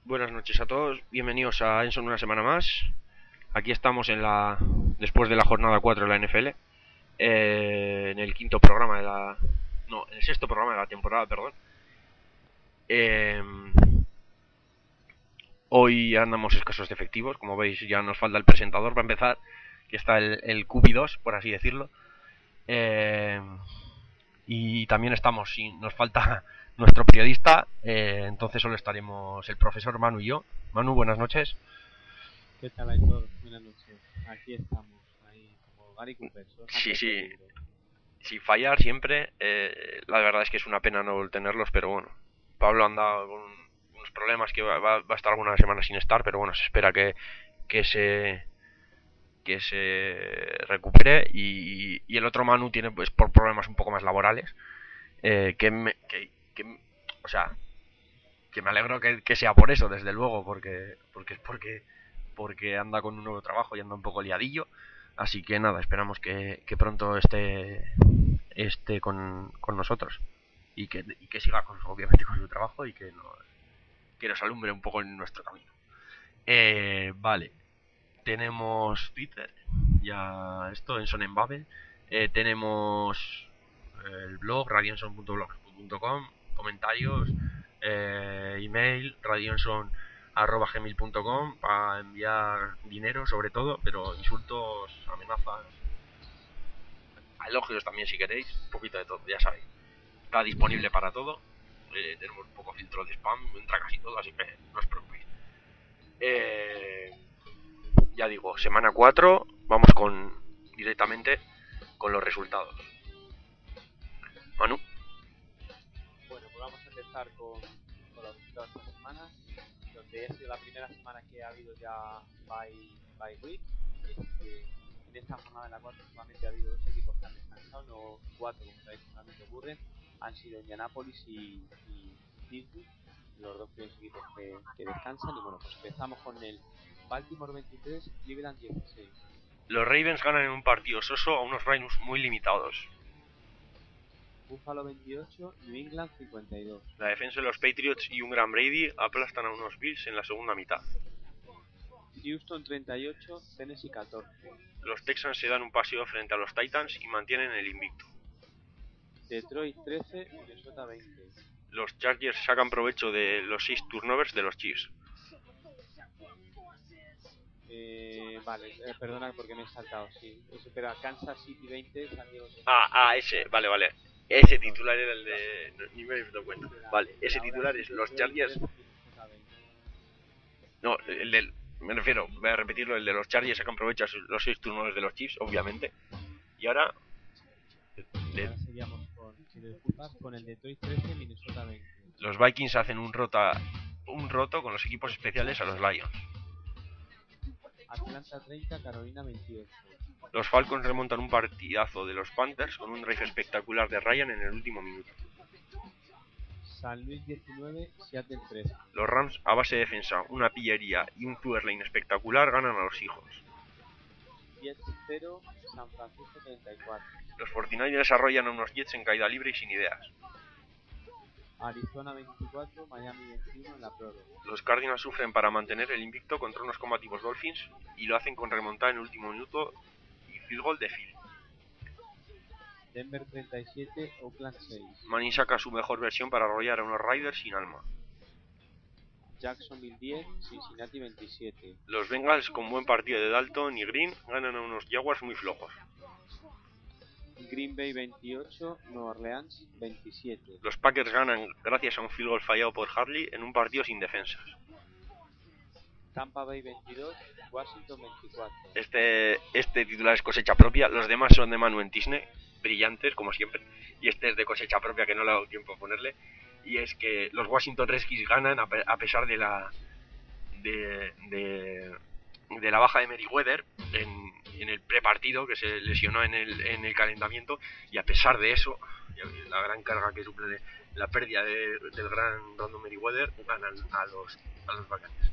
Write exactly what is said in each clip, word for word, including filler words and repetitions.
Buenas noches a todos, bienvenidos a Enson una semana más. Aquí estamos en la después de la jornada cuatro de la N F L, eh, en el quinto programa de la... No, en el sexto programa de la temporada, perdón. Eh, hoy andamos escasos de efectivos, como veis ya nos falta el presentador para empezar, que está el, el Q B dos, por así decirlo. Eh, y también estamos, sí, nos falta nuestro periodista, eh, entonces solo estaremos el profesor Manu y yo. Manu, buenas noches. ¿Qué tal, Aitor? Buenas noches. Aquí estamos, ahí como Gary Cooper. Sí, sí. Sin fallar siempre. Eh, la verdad es que es una pena no tenerlos, pero bueno. Pablo anda con unos problemas que va, va, va a estar algunas semanas sin estar, pero bueno, se espera que, que se que se recupere y, y el otro Manu tiene pues por problemas un poco más laborales, eh, que, me, que, que o sea que me alegro que, que sea por eso, desde luego, porque porque es porque porque anda con un nuevo trabajo y anda un poco liadillo. Así que nada, esperamos que, que pronto esté esté con, con nosotros y que, y que siga con, obviamente con su trabajo y que nos, que nos alumbre un poco en nuestro camino. Eh, vale, tenemos Twitter, ya esto en Sonenbabel, eh, tenemos el blog radionson punto blogspot punto com, comentarios, eh, email radionson arroba gmail punto com para enviar dinero sobre todo, pero insultos, amenazas, elogios también si queréis, un poquito de todo, ya sabéis. Está disponible para todo, eh, tenemos un poco filtro de spam, entra casi todo, así que no os preocupéis. Eh, ya digo, semana cuatro, vamos con directamente con los resultados. Manu. Bueno, pues vamos a empezar con, con los resultados de esta semana, donde ha sido la primera semana que ha habido ya bye, bye week. Es que en esta jornada en la cual solamente ha habido dos equipos que han descansado, no cuatro como tradicionalmente ocurren, han sido Indianapolis y, y Pittsburgh, los dos primeros equipos que, que descansan. Y bueno, pues empezamos con el Baltimore veintitrés, Cleveland dieciséis. Los Ravens ganan en un partido soso a unos Rhinos muy limitados. Buffalo veintiocho, New England cincuenta y dos. La defensa de los Patriots y un gran Brady aplastan a unos Bills en la segunda mitad. Houston treinta y ocho, Tennessee catorce. Los Texans se dan un paseo frente a los Titans y mantienen el invicto. Detroit trece, Minnesota veinte. Los Chargers sacan provecho de los seis turnovers de los Chiefs. Eh, vale, eh, perdona porque me he saltado, sí. Espera, Kansas City veinte, San Diego. Ah, ah, ese, vale, vale. Ese titular era el de... No, ni me he dado cuenta. Vale, ese titular es los Chargers... No, el del... Me refiero, voy a repetirlo, el de los Chargers sacan provecho a los seis turnovers de los Chiefs, obviamente. Y ahora... Y ahora seguíamos con, si me disculpas, con el Detroit trece, Minnesota veinte. Los Vikings hacen un rota un roto con los equipos especiales a los Lions. Atlanta treinta, Carolina veintiocho. Los Falcons remontan un partidazo de los Panthers con un drive espectacular de Ryan en el último minuto. San Luis diecinueve, Seattle trece. Los Rams, a base de defensa, una pillería y un Tuberlane espectacular, ganan a los Hijos. Jets cero, San Francisco treinta y cuatro. Los cuarenta y nueve desarrollan a unos Jets en caída libre y sin ideas. Arizona veinticuatro, Miami veintiuno en la prórroga. Los Cardinals sufren para mantener el invicto contra unos combativos Dolphins y lo hacen con remontada en el último minuto y field goal de Phil. Denver treinta y siete, Oakland seis. Manning saca su mejor versión para arrollar a unos Raiders sin alma. Jacksonville diez, Cincinnati veintisiete. Los Bengals, con buen partido de Dalton y Green, ganan a unos Jaguars muy flojos. Green Bay veintiocho, Nueva Orleans veintisiete. Los Packers ganan gracias a un field goal fallado por Hartley en un partido sin defensas. Tampa Bay veintidós, Washington veinticuatro. Este, este titular es cosecha propia, los demás son de Manu en Disney, brillantes como siempre, y este es de cosecha propia que no le ha dado tiempo a ponerle, y es que los Washington Redskins ganan a, pe a pesar de la de, de, de la baja de Merriweather en, en el prepartido, que se lesionó en el, en el calentamiento, y a pesar de eso, la gran carga que supone la pérdida de, del gran Brandon Merriweather, ganan a los, a los Buccaneers.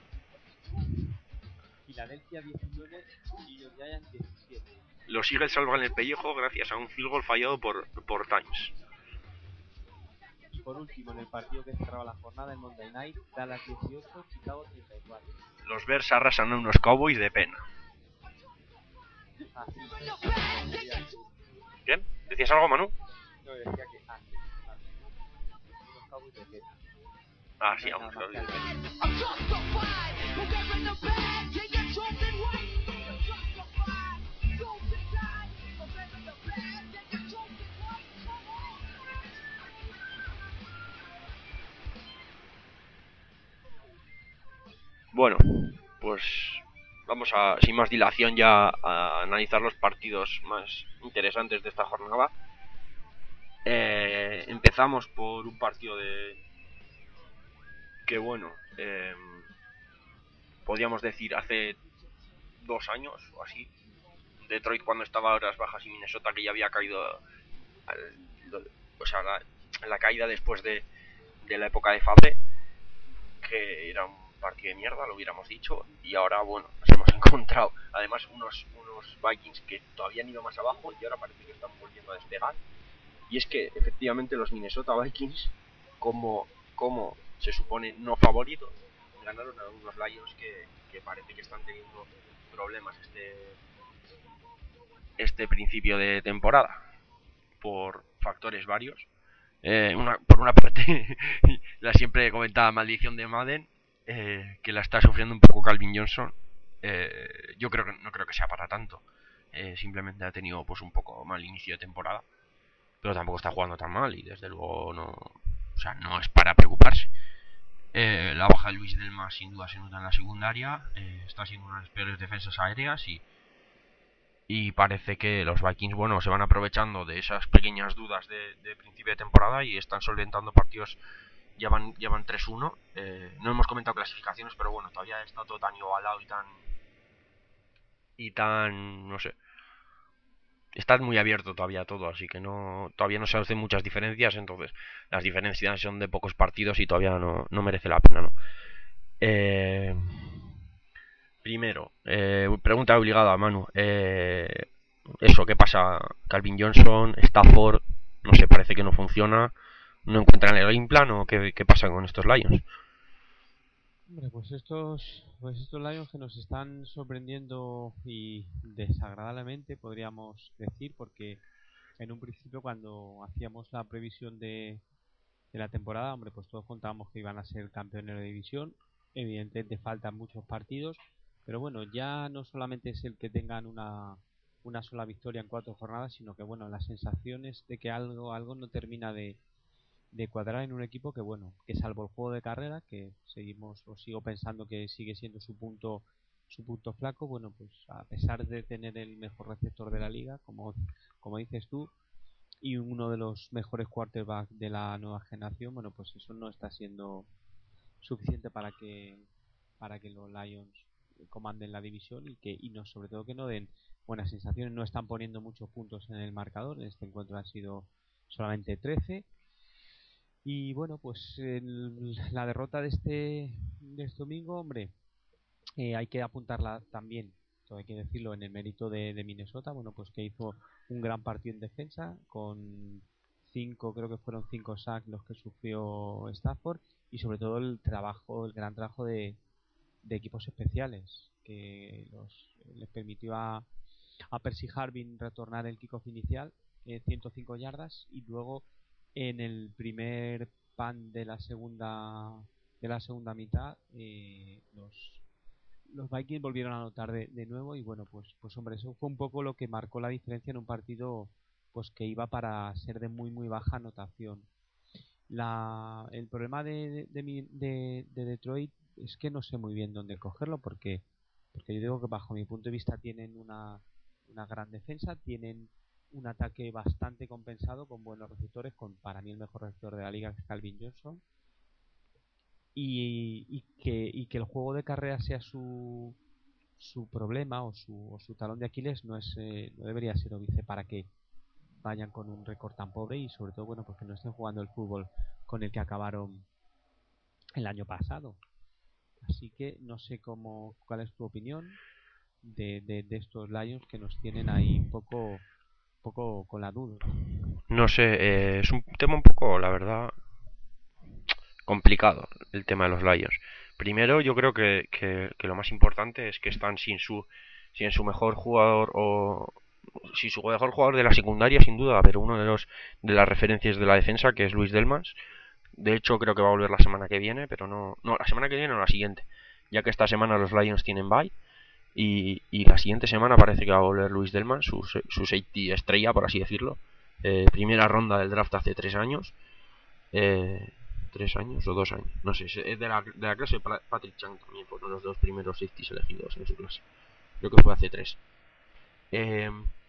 Filadelfia diecinueve y los Giants diecisiete. Los Eagles salvan el pellejo gracias a un field goal fallado por, por Times. por último, en el partido que cerraba la jornada, el Monday Night, Dallas dieciocho, Chicago treinta y cuatro. Los Bears arrasan a unos Cowboys de pena. Así. ¿Bien? ¿Decías algo, Manu? No, decía que así. Unos Cowboys de pena. Ah, sí, No hay aún nada no. más que añadir. Bueno, pues vamos a, sin más dilación ya, a analizar los partidos más interesantes de esta jornada. Eh, empezamos por un partido de que bueno, eh, podríamos decir hace dos años o así, Detroit cuando estaba a horas bajas y Minnesota que ya había caído al, o sea, la, la caída después de, de la época de Favre, que era un partido de mierda, lo hubiéramos dicho, y ahora bueno, nos hemos encontrado además unos, unos Vikings que todavía han ido más abajo y ahora parece que están volviendo a despegar. Y es que efectivamente los Minnesota Vikings, como, como se supone no favoritos, ganaron a unos Lions que, que parece que están teniendo problemas este, este principio de temporada por factores varios. Eh, una, por una parte, la siempre comentada maldición de Madden, eh, que la está sufriendo un poco Calvin Johnson. Eh, yo creo que no creo que sea para tanto. Eh, simplemente ha tenido pues un poco mal inicio de temporada, pero tampoco está jugando tan mal y desde luego no, o sea, no es para preocuparse. Eh, la baja de Luis Delma sin duda se nota en la secundaria, eh, está siendo una de las peores defensas aéreas y y parece que los Vikings, bueno, se van aprovechando de esas pequeñas dudas de, de principio de temporada y están solventando partidos. Ya van, ya van tres uno. Eh, no hemos comentado clasificaciones, pero bueno, todavía está todo tan igualado y tan y tan, no sé, está muy abierto todavía todo, así que no, todavía no se hacen muchas diferencias, entonces las diferencias son de pocos partidos y todavía no, no merece la pena, ¿no? Eh, primero, eh, pregunta obligada, Manu. Eh, eso, ¿qué pasa? Calvin Johnson, Stafford, no sé, parece que no funciona, no encuentran el game plan o qué, qué pasa con estos Lions. Hombre, pues estos, pues estos Lions que nos están sorprendiendo y desagradablemente, podríamos decir, porque en un principio cuando hacíamos la previsión de, de la temporada, hombre, pues todos contábamos que iban a ser campeones de división. Evidentemente faltan muchos partidos, pero bueno, ya no solamente es el que tengan una, una sola victoria en cuatro jornadas, sino que bueno, las sensaciones de que algo, algo no termina de, de cuadrar en un equipo que bueno, que salvo el juego de carrera, que seguimos o sigo pensando que sigue siendo su punto su punto flaco, bueno, pues a pesar de tener el mejor receptor de la liga, como, como dices tú, y uno de los mejores quarterbacks de la nueva generación, bueno, pues eso no está siendo suficiente para que para que los Lions comanden la división y que y no sobre todo que no den buenas sensaciones. No están poniendo muchos puntos en el marcador, en este encuentro han sido solamente trece. Y bueno, pues el, la derrota de este de este domingo, hombre, eh, hay que apuntarla también, todo hay que decirlo, en el mérito de, de Minnesota, bueno, pues que hizo un gran partido en defensa con cinco, creo que fueron cinco sacks los que sufrió Stafford, y sobre todo el trabajo, el gran trabajo de, de equipos especiales que los, les permitió a, a Percy Harvin retornar el kickoff inicial, eh, ciento cinco yardas, y luego en el primer pan de la segunda de la segunda mitad, eh, los los Vikings volvieron a anotar de, de nuevo y bueno, pues pues hombre, eso fue un poco lo que marcó la diferencia en un partido pues que iba para ser de muy muy baja anotación. La, el problema de, de, de, de, de Detroit es que no sé muy bien dónde cogerlo porque porque yo digo que bajo mi punto de vista tienen una, una gran defensa, tienen un ataque bastante compensado con buenos receptores, con para mí el mejor receptor de la liga que es Calvin Johnson, y, y, que, y que el juego de carrera sea su, su problema o su, o su talón de Aquiles no es eh, no debería ser óbice para que vayan con un récord tan pobre y sobre todo bueno porque no estén jugando el fútbol con el que acabaron el año pasado. Así que no sé cómo cuál es tu opinión de, de, de estos Lions que nos tienen ahí un poco poco con la duda. No sé, eh, es un tema un poco, la verdad, complicado el tema de los Lions. Primero, yo creo que, que, que lo más importante es que están sin su, sin su mejor jugador o sin su mejor jugador de la secundaria, sin duda, pero uno de los de las referencias de la defensa, que es Luis Delmas. De hecho, creo que va a volver la semana que viene, pero no, no, la semana que viene o la siguiente, ya que esta semana los Lions tienen bye. Y, y la siguiente semana parece que va a volver Luis Delman, su, su safety estrella, por así decirlo. Eh, primera ronda del draft hace tres años. Eh, ¿Tres años o dos años? No sé, es de la, de la clase de Patrick Chung también, fueron los dos primeros safeties elegidos en su clase. Creo que fue hace tres. Eh,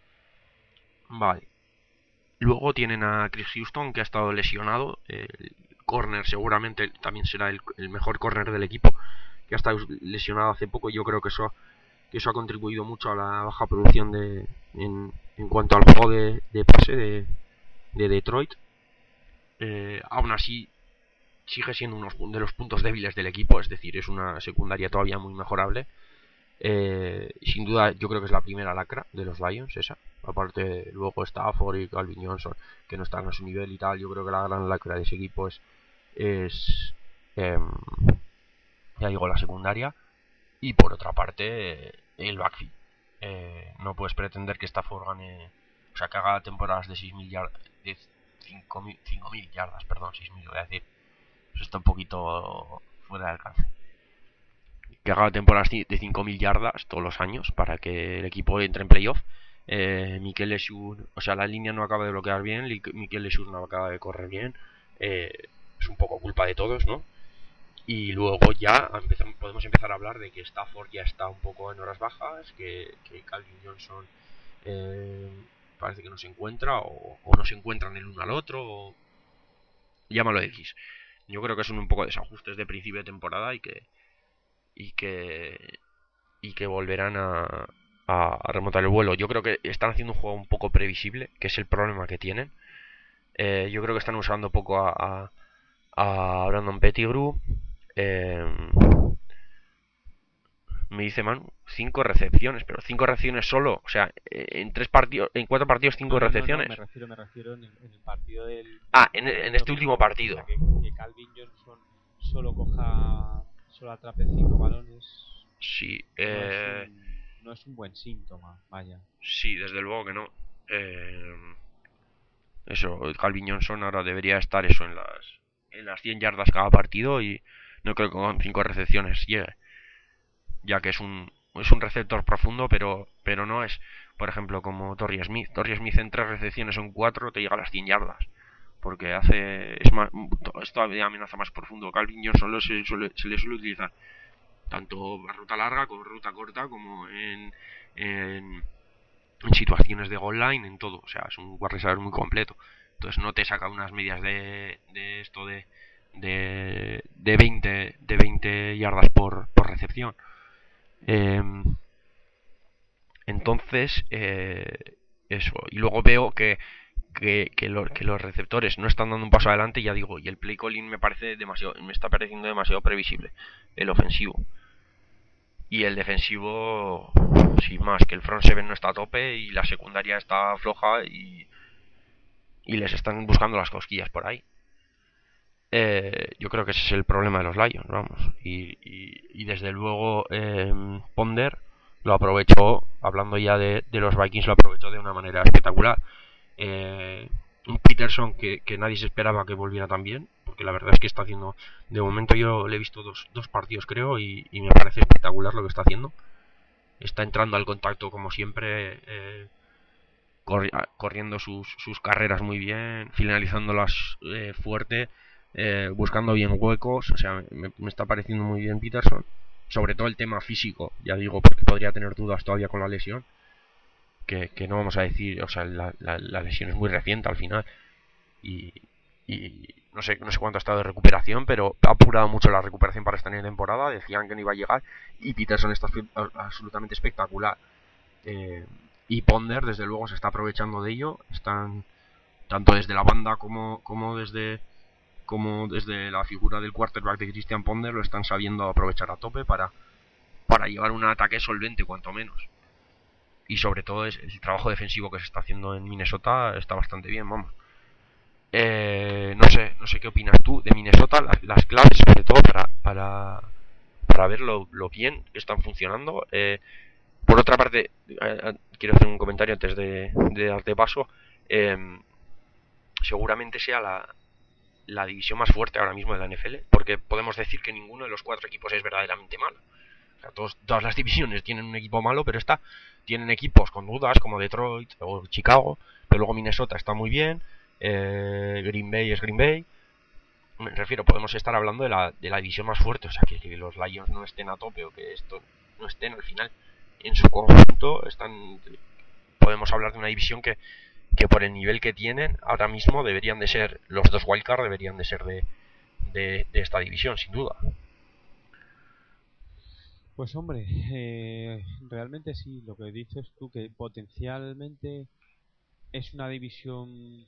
vale. Luego tienen a Chris Houston, que ha estado lesionado. El corner seguramente también será el, el mejor corner del equipo, que ha estado lesionado hace poco. Yo creo que eso que eso ha contribuido mucho a la baja producción de en, en cuanto al juego de, de pase de, de Detroit. Eh, aún así sigue siendo uno de los puntos débiles del equipo, es decir, es una secundaria todavía muy mejorable. Eh, sin duda yo creo que es la primera lacra de los Lions esa. Aparte luego Stafford y Calvin Johnson, que no están a su nivel y tal. Yo creo que la gran lacra de ese equipo es es eh, ya digo, la secundaria. Y por otra parte, el backfield. Eh, no puedes pretender que Stafford gane, o sea, que haga temporadas de seis mil yardas, de cinco mil yardas, perdón, seis mil, voy a decir. Eso está un poquito fuera de alcance. Que haga temporadas de cinco mil yardas todos los años para que el equipo entre en playoff. Eh, Mikel Lesur, o sea, la línea no acaba de bloquear bien, Mikel Lesur no acaba de correr bien. Eh, es un poco culpa de todos, ¿no? Y luego ya empezamos, podemos empezar a hablar de que Stafford ya está un poco en horas bajas, que, que Calvin Johnson eh, parece que no se encuentra, o, o no se encuentran el uno al otro, o llámalo X. Yo creo que son un poco desajustes de principio de temporada y que y que y que volverán a, a remontar el vuelo. Yo creo que están haciendo un juego un poco previsible, que es el problema que tienen. Eh, yo creo que están usando poco a, a, a Brandon Pettigrew. Eh, me dice Manu, cinco recepciones, pero cinco recepciones solo, o sea, en tres partidos, en cuatro partidos cinco no, no, recepciones. No, no, me refiero, me refiero en el, en el partido del. Ah, en, en este último partido. O sea, que, que Calvin Johnson solo coja, solo atrape cinco balones. Sí, eh... no, es un, no es un buen síntoma, vaya. Sí, desde luego que no. Eh, eso, Calvin Johnson ahora debería estar eso en las en las cien yardas cada partido y no creo que con cinco recepciones llegue, ya que es un es un receptor profundo, pero pero no es, por ejemplo, como Torrey Smith. Torrey Smith en tres recepciones o en cuatro te llega a las cien yardas, porque hace es más es todavía amenaza más profundo. Calvin Johnson se, suele, se le suele utilizar tanto a ruta larga como ruta corta, como en, en en situaciones de goal line, en todo, o sea, es un wide receiver muy completo. Entonces no te saca unas medias de, de esto de de, de veinte de veinte yardas por, por recepción. Eh, entonces eh, eso, y luego veo que que, que, lo, que los receptores no están dando un paso adelante, ya digo, y el play calling me parece demasiado, me está pareciendo demasiado previsible, el ofensivo. Y el defensivo, sin más, que el front seven no está a tope y la secundaria está floja y, y les están buscando las cosquillas por ahí. Eh, yo creo que ese es el problema de los Lions, vamos. Y, y, y desde luego eh, Ponder lo aprovechó, hablando ya de, de los Vikings, lo aprovechó de una manera espectacular. Eh, un Peterson que, que nadie se esperaba que volviera tan bien, porque la verdad es que está haciendo, de momento yo le he visto dos, dos partidos creo y, y me parece espectacular lo que está haciendo. Está entrando al contacto como siempre, eh, corri corriendo sus, sus carreras muy bien, finalizándolas eh, fuerte, eh, buscando bien huecos. O sea, me, me está pareciendo muy bien Peterson, sobre todo el tema físico, ya digo, porque podría tener dudas todavía con la lesión, que, que no vamos a decir, o sea, la, la, la lesión es muy reciente al final y, y no sé no sé cuánto ha estado de recuperación, pero ha apurado mucho la recuperación para esta temporada. Decían que no iba a llegar y Peterson está absolutamente espectacular. Eh, y Ponder desde luego se está aprovechando de ello. Están tanto desde la banda como como desde como desde la figura del quarterback de Christian Ponder lo están sabiendo aprovechar a tope para para llevar un ataque solvente cuanto menos. Y sobre todo es el trabajo defensivo que se está haciendo en Minnesota está bastante bien, vamos. Eh, no sé, no sé qué opinas tú de Minnesota, las, las claves sobre todo para, para, para ver lo, lo bien que están funcionando. Eh, por otra parte, eh, quiero hacer un comentario antes de, de darte paso. Eh, seguramente sea la, la división más fuerte ahora mismo de la N F L, porque podemos decir que ninguno de los cuatro equipos es verdaderamente malo. O sea, todos, todas las divisiones tienen un equipo malo, pero esta tienen equipos con dudas como Detroit o Chicago, pero luego Minnesota está muy bien, eh, Green Bay es Green Bay. Me refiero, podemos estar hablando de la, de la división más fuerte, o sea, que, que los Lions no estén a tope o que esto no estén al final en su conjunto, están, podemos hablar de una división que, que por el nivel que tienen ahora mismo deberían de ser, los dos wildcard deberían de ser de, de, de esta división, sin duda. Pues hombre, eh, realmente sí, lo que dices tú, que potencialmente es una división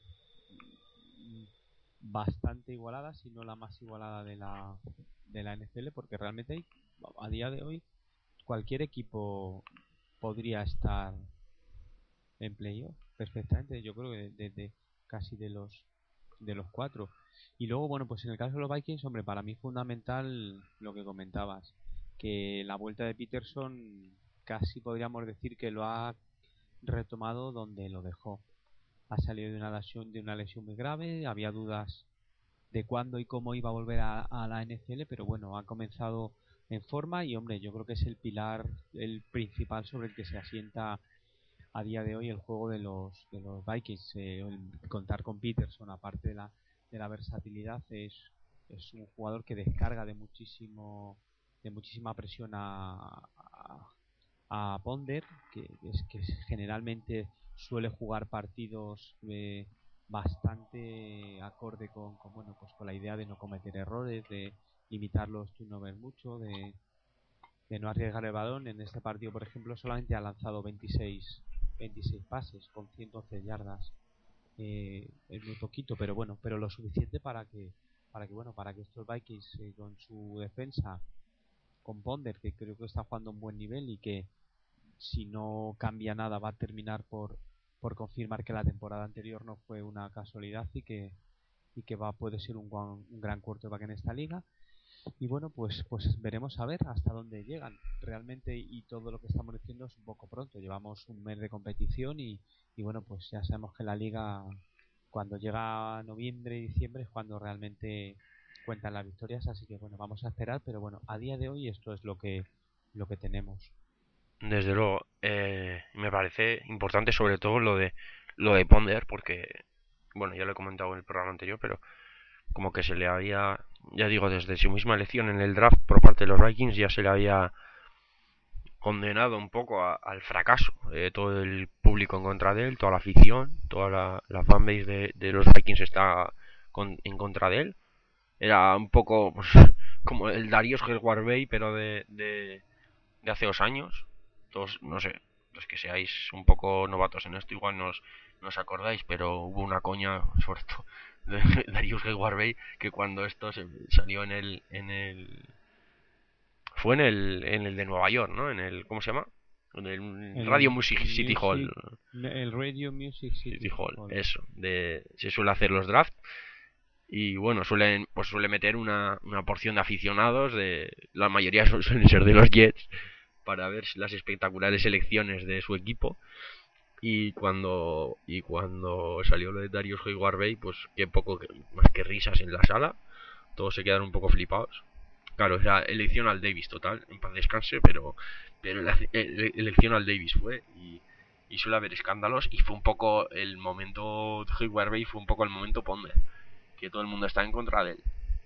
bastante igualada, si no la más igualada de la, de la N F L, porque realmente hay, a día de hoy cualquier equipo podría estar en playoff perfectamente. Yo creo que de, de- de casi de los de los cuatro. Y luego, bueno, pues en el caso de los Vikings, hombre, para mí fundamental lo que comentabas, que la vuelta de Peterson casi podríamos decir que lo ha retomado donde lo dejó. Ha salido de una lesión, de una lesión muy grave, había dudas de cuándo y cómo iba a volver a, a la N F L, pero bueno, ha comenzado en forma y hombre, yo creo que es el pilar, el principal sobre el que se asienta a día de hoy el juego de los de los Vikings. Eh, el contar con Peterson, aparte de la de la versatilidad, es es un jugador que descarga de muchísimo de muchísima presión a, a, a Ponder, que es que generalmente suele jugar partidos eh, bastante acorde con, con bueno pues con la idea de no cometer errores, de limitar los turnovers mucho, de, de no arriesgar el balón. En este partido, por ejemplo, solamente ha lanzado veintiséis, veintiséis pases con ciento once yardas. Eh, es muy poquito, pero bueno, pero lo suficiente para que, para que bueno, para que estos Vikings eh, con su defensa, con Ponder, que creo que está jugando a un buen nivel y que si no cambia nada va a terminar por, por confirmar que la temporada anterior no fue una casualidad y que y que va puede ser un, un gran quarterback en esta liga. Y bueno, pues pues veremos a ver hasta dónde llegan realmente, y todo lo que estamos diciendo es un poco pronto. Llevamos un mes de competición y, y bueno, pues ya sabemos que la liga cuando llega noviembre y diciembre es cuando realmente cuentan las victorias, así que bueno, vamos a esperar, pero bueno, a día de hoy esto es lo que lo que tenemos. Desde luego, eh, me parece importante sobre todo lo de lo de Ponder, porque, bueno, ya lo he comentado en el programa anterior, pero como que se le había, ya digo, desde su misma elección en el draft por parte de los Vikings, ya se le había condenado un poco a, al fracaso. Eh, todo el público en contra de él, toda la afición, toda la, la fanbase de, de los Vikings está con, en contra de él. Era un poco pues, como el Darius Bay, pero de, de, de hace dos años. Todos, no sé, los que seáis un poco novatos en esto, igual no os, no os acordáis, pero hubo una coña, sobre todo, de Darius Bay, que cuando esto se salió en el, en el fue en el, en el de Nueva York, ¿no? En el, ¿cómo se llama? En el Radio El Music City Hall. Music, el Radio Music City City Hall, Hall. eso. De, se suele hacer los drafts. Y bueno, suelen, pues suele meter una, una porción de aficionados, de la mayoría suelen ser de los Jets, para ver las espectaculares elecciones de su equipo. Y cuando y cuando salió lo de Darius Bay, pues qué poco más que risas en la sala. Todos se quedaron un poco flipados. Claro, era elección al Davis total, en paz descanse, pero, pero la elección al Davis fue y, y suele haber escándalos y fue un poco el momento Bay, fue un poco el momento Ponder, que todo el mundo está en contra de él.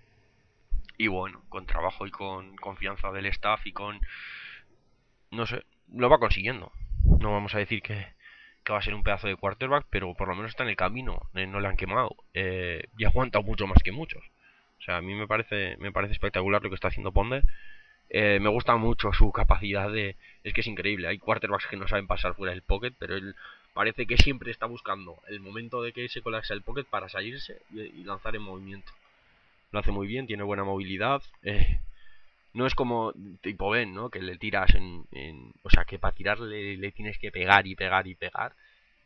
Y bueno, con trabajo y con confianza del staff y con, no sé, lo va consiguiendo. No vamos a decir que, que va a ser un pedazo de quarterback, pero por lo menos está en el camino, eh, no le han quemado, eh, y aguanta mucho más que muchos. O sea, a mí me parece, me parece espectacular lo que está haciendo Ponder. Eh, me gusta mucho su capacidad de... Es que es increíble, hay quarterbacks que no saben pasar fuera del pocket, pero él parece que siempre está buscando el momento de que se colapsa el pocket para salirse y, y lanzar en movimiento. Lo hace muy bien, tiene buena movilidad. Eh, no es como tipo Ben, ¿no? Que le tiras en... en o sea, que para tirarle le tienes que pegar y pegar y pegar.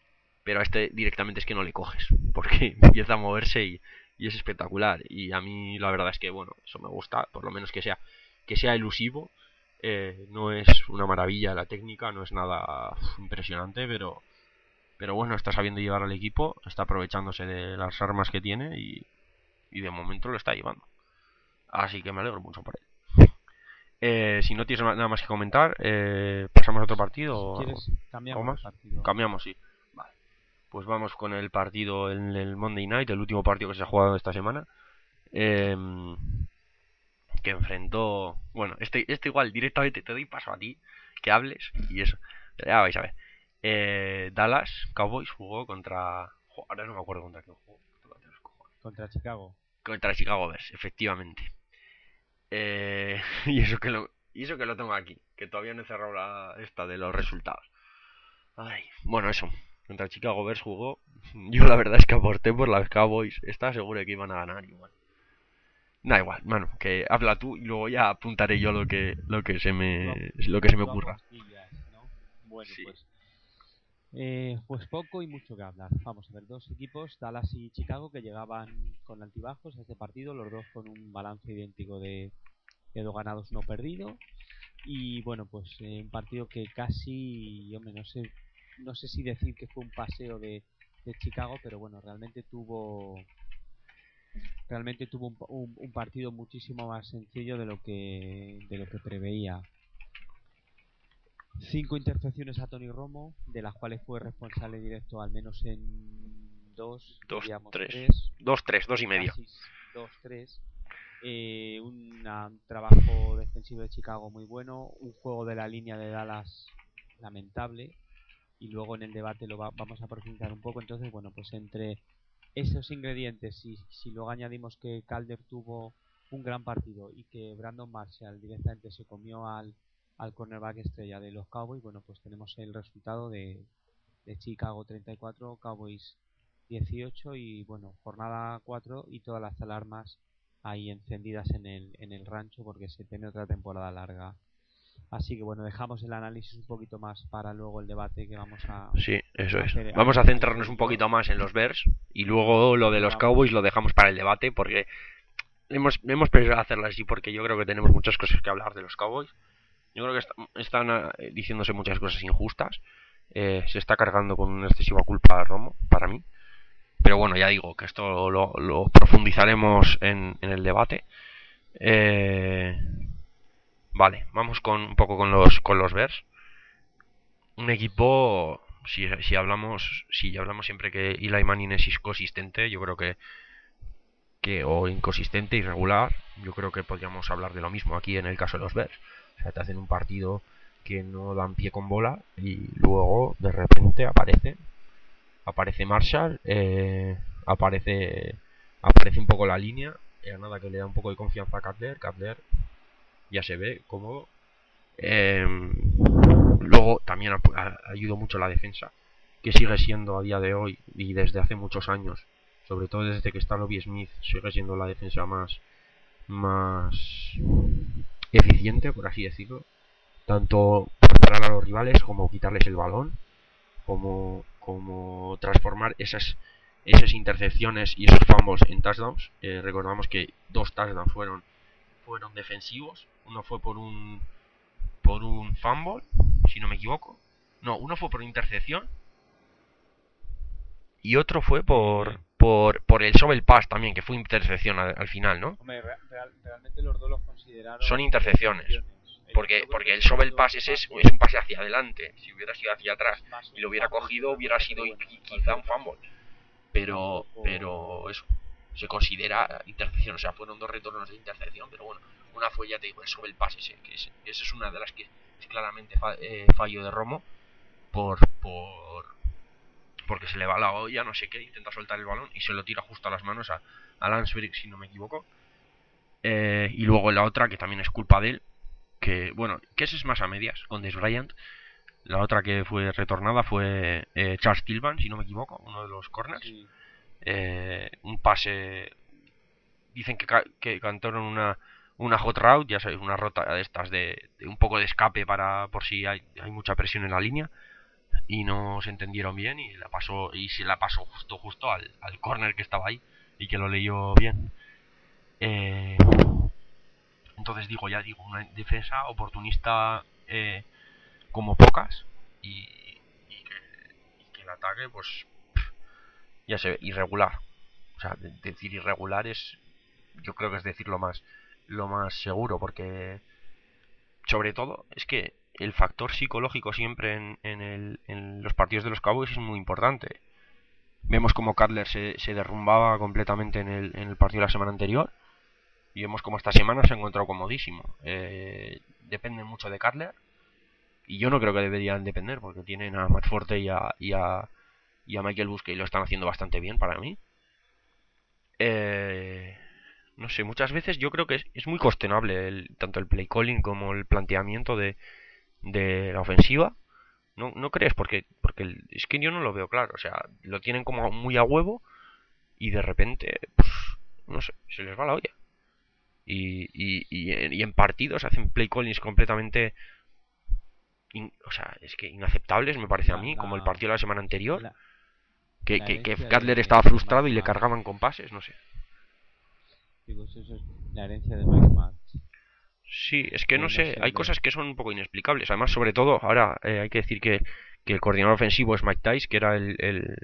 pero a este directamente es que no le coges, porque empieza a moverse y, y es espectacular. Y a mí la verdad es que, bueno, eso me gusta, por lo menos que sea, que sea elusivo. Eh, no es una maravilla la técnica, no es nada uf, impresionante, pero, pero bueno, está sabiendo llevar al equipo, está aprovechándose de las armas que tiene y, y de momento lo está llevando. Así que me alegro mucho por él. Eh, si no tienes nada más que comentar, eh, pasamos a otro partido Si o algo, quieres, algo cambiamos de más. partido. Cambiamos, sí. Vale. Pues vamos con el partido en el Monday Night, el último partido que se ha jugado esta semana. Eh, que enfrentó... Bueno, este, este igual directamente te doy paso a ti, que hables y eso. Ya vais a ver. Eh, Dallas Cowboys jugó contra... jo, ahora no me acuerdo contra quién jugó. Contra Chicago. Contra Chicago Bears, efectivamente. Eh, y eso que lo y eso que lo tengo aquí, que todavía no he cerrado la esta de los resultados. Ay, bueno, eso. Contra Chicago Bears jugó. Yo la verdad es que aporté por las Cowboys. Estaba seguro de que iban a ganar igual. Da igual, mano, que habla tú y luego ya apuntaré yo lo que lo que se me lo que se me ocurra. ¿No? Bueno, Sí. pues eh, pues poco y mucho que hablar. Vamos a ver, dos equipos, Dallas y Chicago, que llegaban con altibajos a este partido, los dos con un balance idéntico de, de dos ganados, uno perdido. Y bueno, pues eh, un partido que casi, hombre, no sé, no sé si decir que fue un paseo de, de Chicago, pero bueno, realmente tuvo realmente tuvo un, un, un partido muchísimo más sencillo de lo que de lo que preveía. Cinco intercepciones a Tony Romo, de las cuales fue responsable directo al menos en dos, Dos, diríamos tres. tres, Dos, tres, dos y medio. casi dos, tres. Eh, un trabajo defensivo de Chicago muy bueno, un juego de la línea de Dallas lamentable, y luego en el debate lo va, vamos a profundizar un poco. Entonces, bueno, pues entre esos ingredientes, si, si luego añadimos que Calder tuvo un gran partido y que Brandon Marshall directamente se comió al, al cornerback estrella de los Cowboys, bueno, pues tenemos el resultado de, de Chicago treinta y cuatro, Cowboys dieciocho, y bueno, jornada cuatro y todas las alarmas ahí encendidas en el, en el rancho, porque se tiene otra temporada larga. Así que bueno, dejamos el análisis un poquito más para luego el debate que vamos a... Sí, eso es. hacer, Vamos a hacer centrarnos un yo. poquito más en los Bears y luego lo de los Cowboys lo dejamos para el debate porque hemos, hemos pensado hacerlo así porque yo creo que tenemos muchas cosas que hablar de los Cowboys. Yo creo que est están eh, diciéndose muchas cosas injustas. Eh, se está cargando con una excesiva culpa a Romo, para mí. Pero bueno, ya digo que esto lo, lo profundizaremos en, en el debate. Eh, vale, vamos con un poco con los con los Bears. Un equipo, si, si hablamos si hablamos siempre que Eli Manning es inconsistente, yo creo que que o inconsistente, irregular, yo creo que podríamos hablar de lo mismo aquí en el caso de los Bears. O sea, te hacen un partido que no dan pie con bola y luego de repente aparece aparece Marshall, eh, aparece aparece un poco la línea, eh, nada que le da un poco de confianza a Cutler. Cutler ya se ve cómodo. Eh, luego también ayudó mucho la defensa, que sigue siendo a día de hoy y desde hace muchos años, sobre todo desde que está Lovie Smith, sigue siendo la defensa más más eficiente, por así decirlo, tanto para parar a los rivales como quitarles el balón, como como transformar esas esas intercepciones y esos fumbles en touchdowns. Eh, recordamos que dos touchdowns fueron fueron defensivos, uno fue por un por un fumble, si no me equivoco. No, uno fue por intercepción y otro fue por por por el shovel pass también, que fue intercepción al, al final, ¿no? Hombre, real, realmente los dos los consideraron son intercepciones. Porque, porque el shovel pass es, es un pase hacia adelante. Si hubiera sido hacia atrás y lo hubiera cogido, hubiera sido quizá un fumble. Pero, pero eso se considera intercepción. O sea, fueron dos retornos de intercepción, pero bueno, una fue, ya te digo, el shovel pass ese, que es, esa es una de las que es claramente fa, eh, fallo de Romo por, por porque se le va la olla, no sé qué, intenta soltar el balón y se lo tira justo a las manos a, a Lansbury, si no me equivoco. Eh, y luego la otra, que también es culpa de él, que bueno, que ese es más a medias, con Dez Bryant. La otra que fue retornada fue eh, Charles Tillman, si no me equivoco, uno de los corners. Sí. Eh, un pase, dicen que, ca que cantaron una, una hot route, ya sabéis, una rota de estas de, de un poco de escape para por si hay, hay mucha presión en la línea. y no se entendieron bien y la pasó y se la pasó justo justo al, al córner que estaba ahí y que lo leyó bien. Eh, entonces digo, ya digo, una defensa oportunista eh, como pocas y, y, que, y que el ataque pues ya se ve irregular. O sea, de, decir irregular es, yo creo que es decir lo más lo más seguro, porque sobre todo es que el factor psicológico siempre en, en, el, en los partidos de los Cowboys es muy importante. Vemos como Cutler se, se derrumbaba completamente en el, en el partido de la semana anterior y vemos como esta semana se ha encontrado comodísimo. Eh, depende mucho de Cutler y yo no creo que deberían depender porque tienen a Matt Forte y a, y a, y a Michael Bush y lo están haciendo bastante bien para mí. Eh, no sé, muchas veces yo creo que es, es muy cuestionable el, tanto el play calling como el planteamiento de, de la ofensiva. ¿No, no crees? Porque, porque el, es que yo no lo veo claro. O sea, lo tienen como muy a huevo y de repente, pues, no sé, se les va la olla. Y, y, y, en, y en partidos hacen play callings completamente, in, o sea, es que inaceptables me parece a La, mí, como el la, partido de la semana anterior, la, que, la que, que herencia Cutler de, estaba de frustrado Mike y le Martz. cargaban con pases, no sé. Digo, eso es la herencia de Mike Martz. Sí, es que no De no sé, ser hay de... cosas que son un poco inexplicables. Además, sobre todo, ahora eh, hay que decir que, que el coordinador ofensivo es Mike Tice, que era el, el,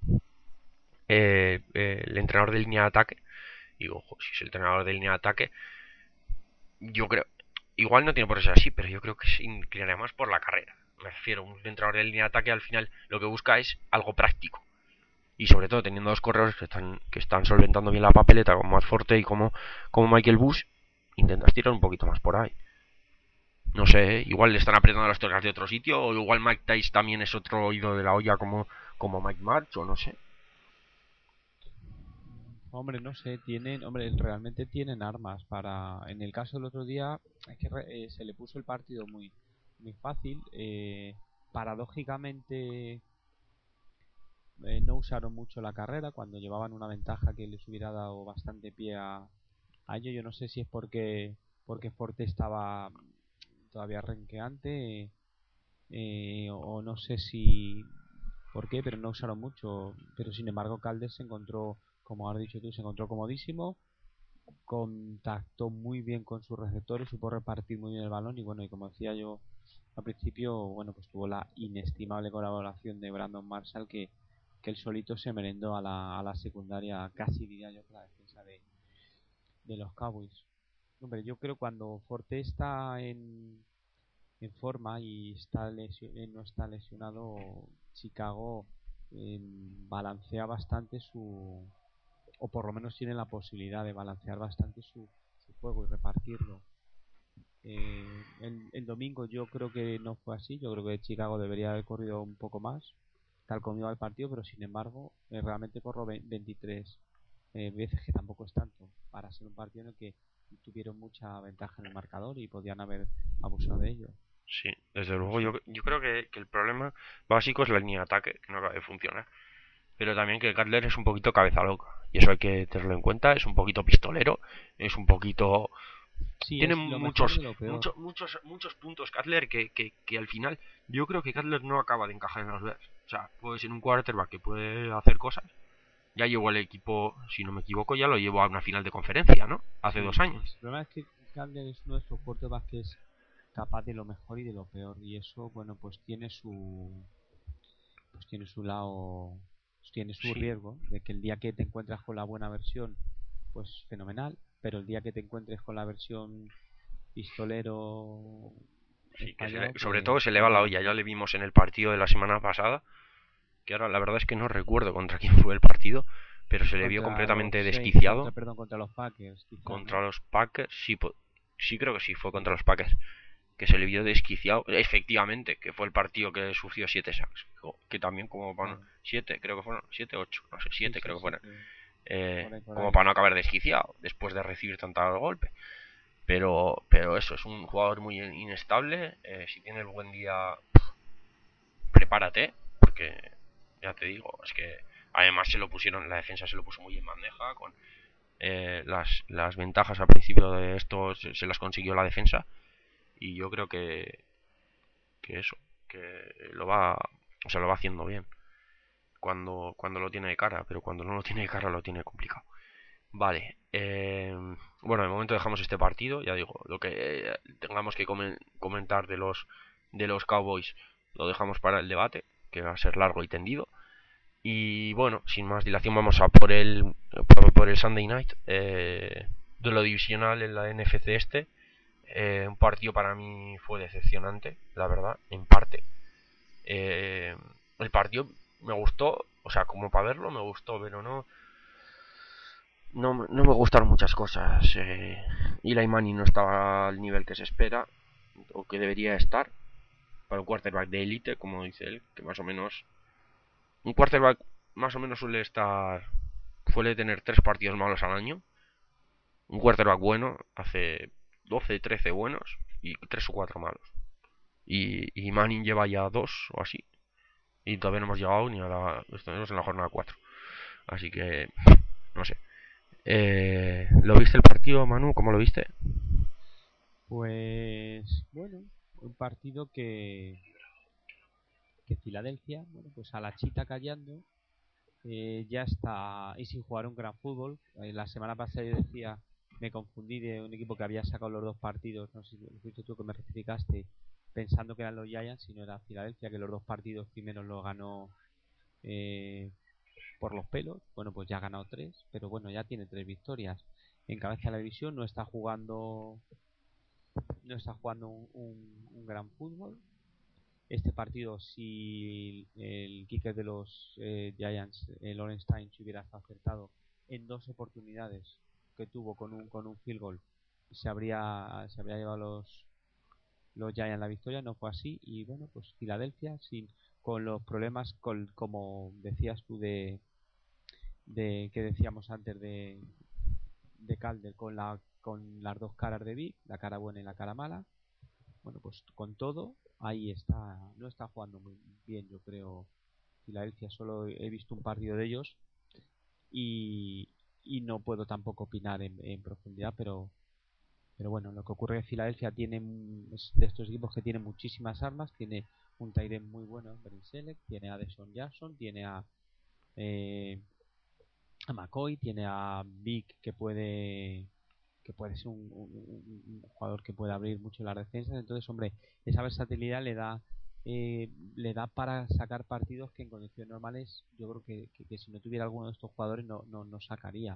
eh, eh, el entrenador de línea de ataque. Y ojo, si es el entrenador de línea de ataque, yo creo, igual no tiene por qué ser así, pero yo creo que se inclinaría más por la carrera. Me refiero, un entrenador de línea de ataque al final lo que busca es algo práctico. Y sobre todo teniendo dos corredores que están, que están solventando bien la papeleta, como Matt Forte y como, como Michael Bush, intentas tirar un poquito más por ahí. No sé, ¿eh? Igual le están apretando las tuercas de otro sitio, o igual Mike Tice también es otro oído de la olla como, como Mike Martz, o no sé. Hombre, no sé, tienen, hombre, realmente tienen armas para... En el caso del otro día, es que re- eh, se le puso el partido muy, muy fácil. Eh, paradójicamente, eh, no usaron mucho la carrera cuando llevaban una ventaja que les hubiera dado bastante pie a, a ello. Yo no sé si es porque, porque Forte estaba todavía renqueante, eh, o, o no sé si por qué, pero no usaron mucho. Pero sin embargo, Calder se encontró, como has dicho tú, se encontró comodísimo, contactó muy bien con sus receptores, supo repartir muy bien el balón y bueno, y como decía yo al principio, bueno, pues tuvo la inestimable colaboración de Brandon Marshall que, que él solito se merendó a la, a la secundaria, casi diría yo que la defensa de, de los Cowboys. Hombre, yo creo cuando Forte está en, en forma y está lesio- eh, no está lesionado, Chicago eh, balancea bastante su, o por lo menos tiene la posibilidad de balancear bastante su, su juego y repartirlo. Eh, el, el domingo yo creo que no fue así, yo creo que Chicago debería haber corrido un poco más, tal como iba el partido, pero sin embargo eh, realmente corrió veintitrés eh, veces, que tampoco es tanto, para ser un partido en el que tuvieron mucha ventaja en el marcador y podían haber abusado de ello. Sí, desde No luego sé. yo, yo creo que, que el problema básico es la línea de ataque, que no acaba de funcionar. Pero también que Cutler es un poquito cabeza loca. Y eso hay que tenerlo en cuenta. Es un poquito pistolero. Es un poquito... Sí, Tiene es lo mejor muchos, de lo peor. muchos, muchos, muchos puntos Cutler que, que, que al final yo creo que Cutler no acaba de encajar en los Bears. O sea, puede ser un quarterback que puede hacer cosas. Ya llevó el equipo, si no me equivoco, ya lo llevó a una final de conferencia, ¿no? Hace dos Sí, años. el problema es que Calder es uno de estos quarterbacks que es capaz de lo mejor y de lo peor, y eso, bueno, pues tiene su pues tiene su lado, pues tiene su Sí, riesgo de que el día que te encuentras con la buena versión, pues fenomenal, pero el día que te encuentres con la versión pistolero sí, que se le- español, sobre todo pues se le va la igual olla. Ya le vimos en el partido de la semana pasada, que ahora la verdad es que no recuerdo contra quién fue el partido, pero se le vio contra los completamente Saints, contra, desquiciado perdón, contra los Packers, quizá, ¿no? contra los Packers. Sí, sí creo que sí, fue Sí, contra los Packers. Que se le vio desquiciado, efectivamente, que fue el partido que sufrió siete sacks. Que también como para no, claro. siete, creo que fueron, siete, ocho, no sé, Sí, siete sí, creo que fueron. siete, Eh, por ahí, por como ahí. para no acabar desquiciado después de recibir tanto golpe. Pero, pero eso, es un jugador muy inestable. Eh, si tiene el buen día, prepárate, porque ya te digo, es que además se lo pusieron, la defensa se lo puso muy en bandeja, con eh, las, las ventajas al principio de esto se, se las consiguió la defensa, y yo creo que, que eso, que lo va, O sea, lo va haciendo bien cuando, cuando lo tiene de cara, pero cuando no lo tiene de cara lo tiene complicado. Vale, eh, bueno, de momento dejamos este partido, ya digo, lo que eh, tengamos que comen comentar de los, de los Cowboys lo dejamos para el debate, que va a ser largo y tendido. Y bueno, sin más dilación vamos a por el, por, por el Sunday Night, eh, de lo divisional en la N F C este. Eh, un partido para mí fue decepcionante, la verdad, en parte. Eh, el partido me gustó, o sea, como para verlo me gustó, pero no no, no me gustaron muchas cosas. Eh, Eli Manning no estaba al nivel que se espera o que debería estar para un quarterback de élite, como dice él, que más o menos un quarterback más o menos suele estar suele tener tres partidos malos al año. Un quarterback bueno hace doce, trece buenos y tres o cuatro malos. Y, y Manning lleva ya dos o así. Y todavía no hemos llegado ni a la. Estamos en la jornada cuatro. Así que. No sé. Eh, ¿Lo viste el partido, Manu? ¿Cómo lo viste? Pues bueno, un partido que, que Filadelfia, bueno, pues a la chita callando, eh, ya está, y sin jugar un gran fútbol. Eh, la semana pasada yo decía, me confundí de un equipo que había sacado los dos partidos, no sé si fuiste tú que me rectificaste, pensando que eran los Giants, y no era Filadelfia, que los dos partidos primeros los ganó eh, por los pelos. Bueno, pues ya ha ganado tres, pero bueno, ya tiene tres victorias. Encabeza la división, no está jugando no está jugando un, un, un gran fútbol. Este partido, si el kicker de los eh, Giants, eh, Lawrence Tynes, hubiera acertado en dos oportunidades que tuvo con un con un field goal, se habría se habría llevado los los Giants la victoria. No fue así, y bueno, pues Filadelfia sin con los problemas con, como decías tú, de de que decíamos antes de de Calder, con la con las dos caras de Vic, la cara buena y la cara mala. Bueno, pues con todo, ahí está. No está jugando muy bien, yo creo, Filadelfia. Solo he visto un partido de ellos y, y no puedo tampoco opinar en, en profundidad, pero pero bueno, lo que ocurre es que Filadelfia tiene es de estos equipos que tiene muchísimas armas. Tiene un tight end muy bueno en Brin Selleck, tiene a Deshaun Jackson, tiene a eh, a McCoy, tiene a Vic, que puede que puede ser un, un, un jugador que puede abrir mucho las defensas. Entonces, hombre, esa versatilidad le da eh, le da para sacar partidos que en condiciones normales yo creo que, que, que si no tuviera alguno de estos jugadores no, no, no sacaría.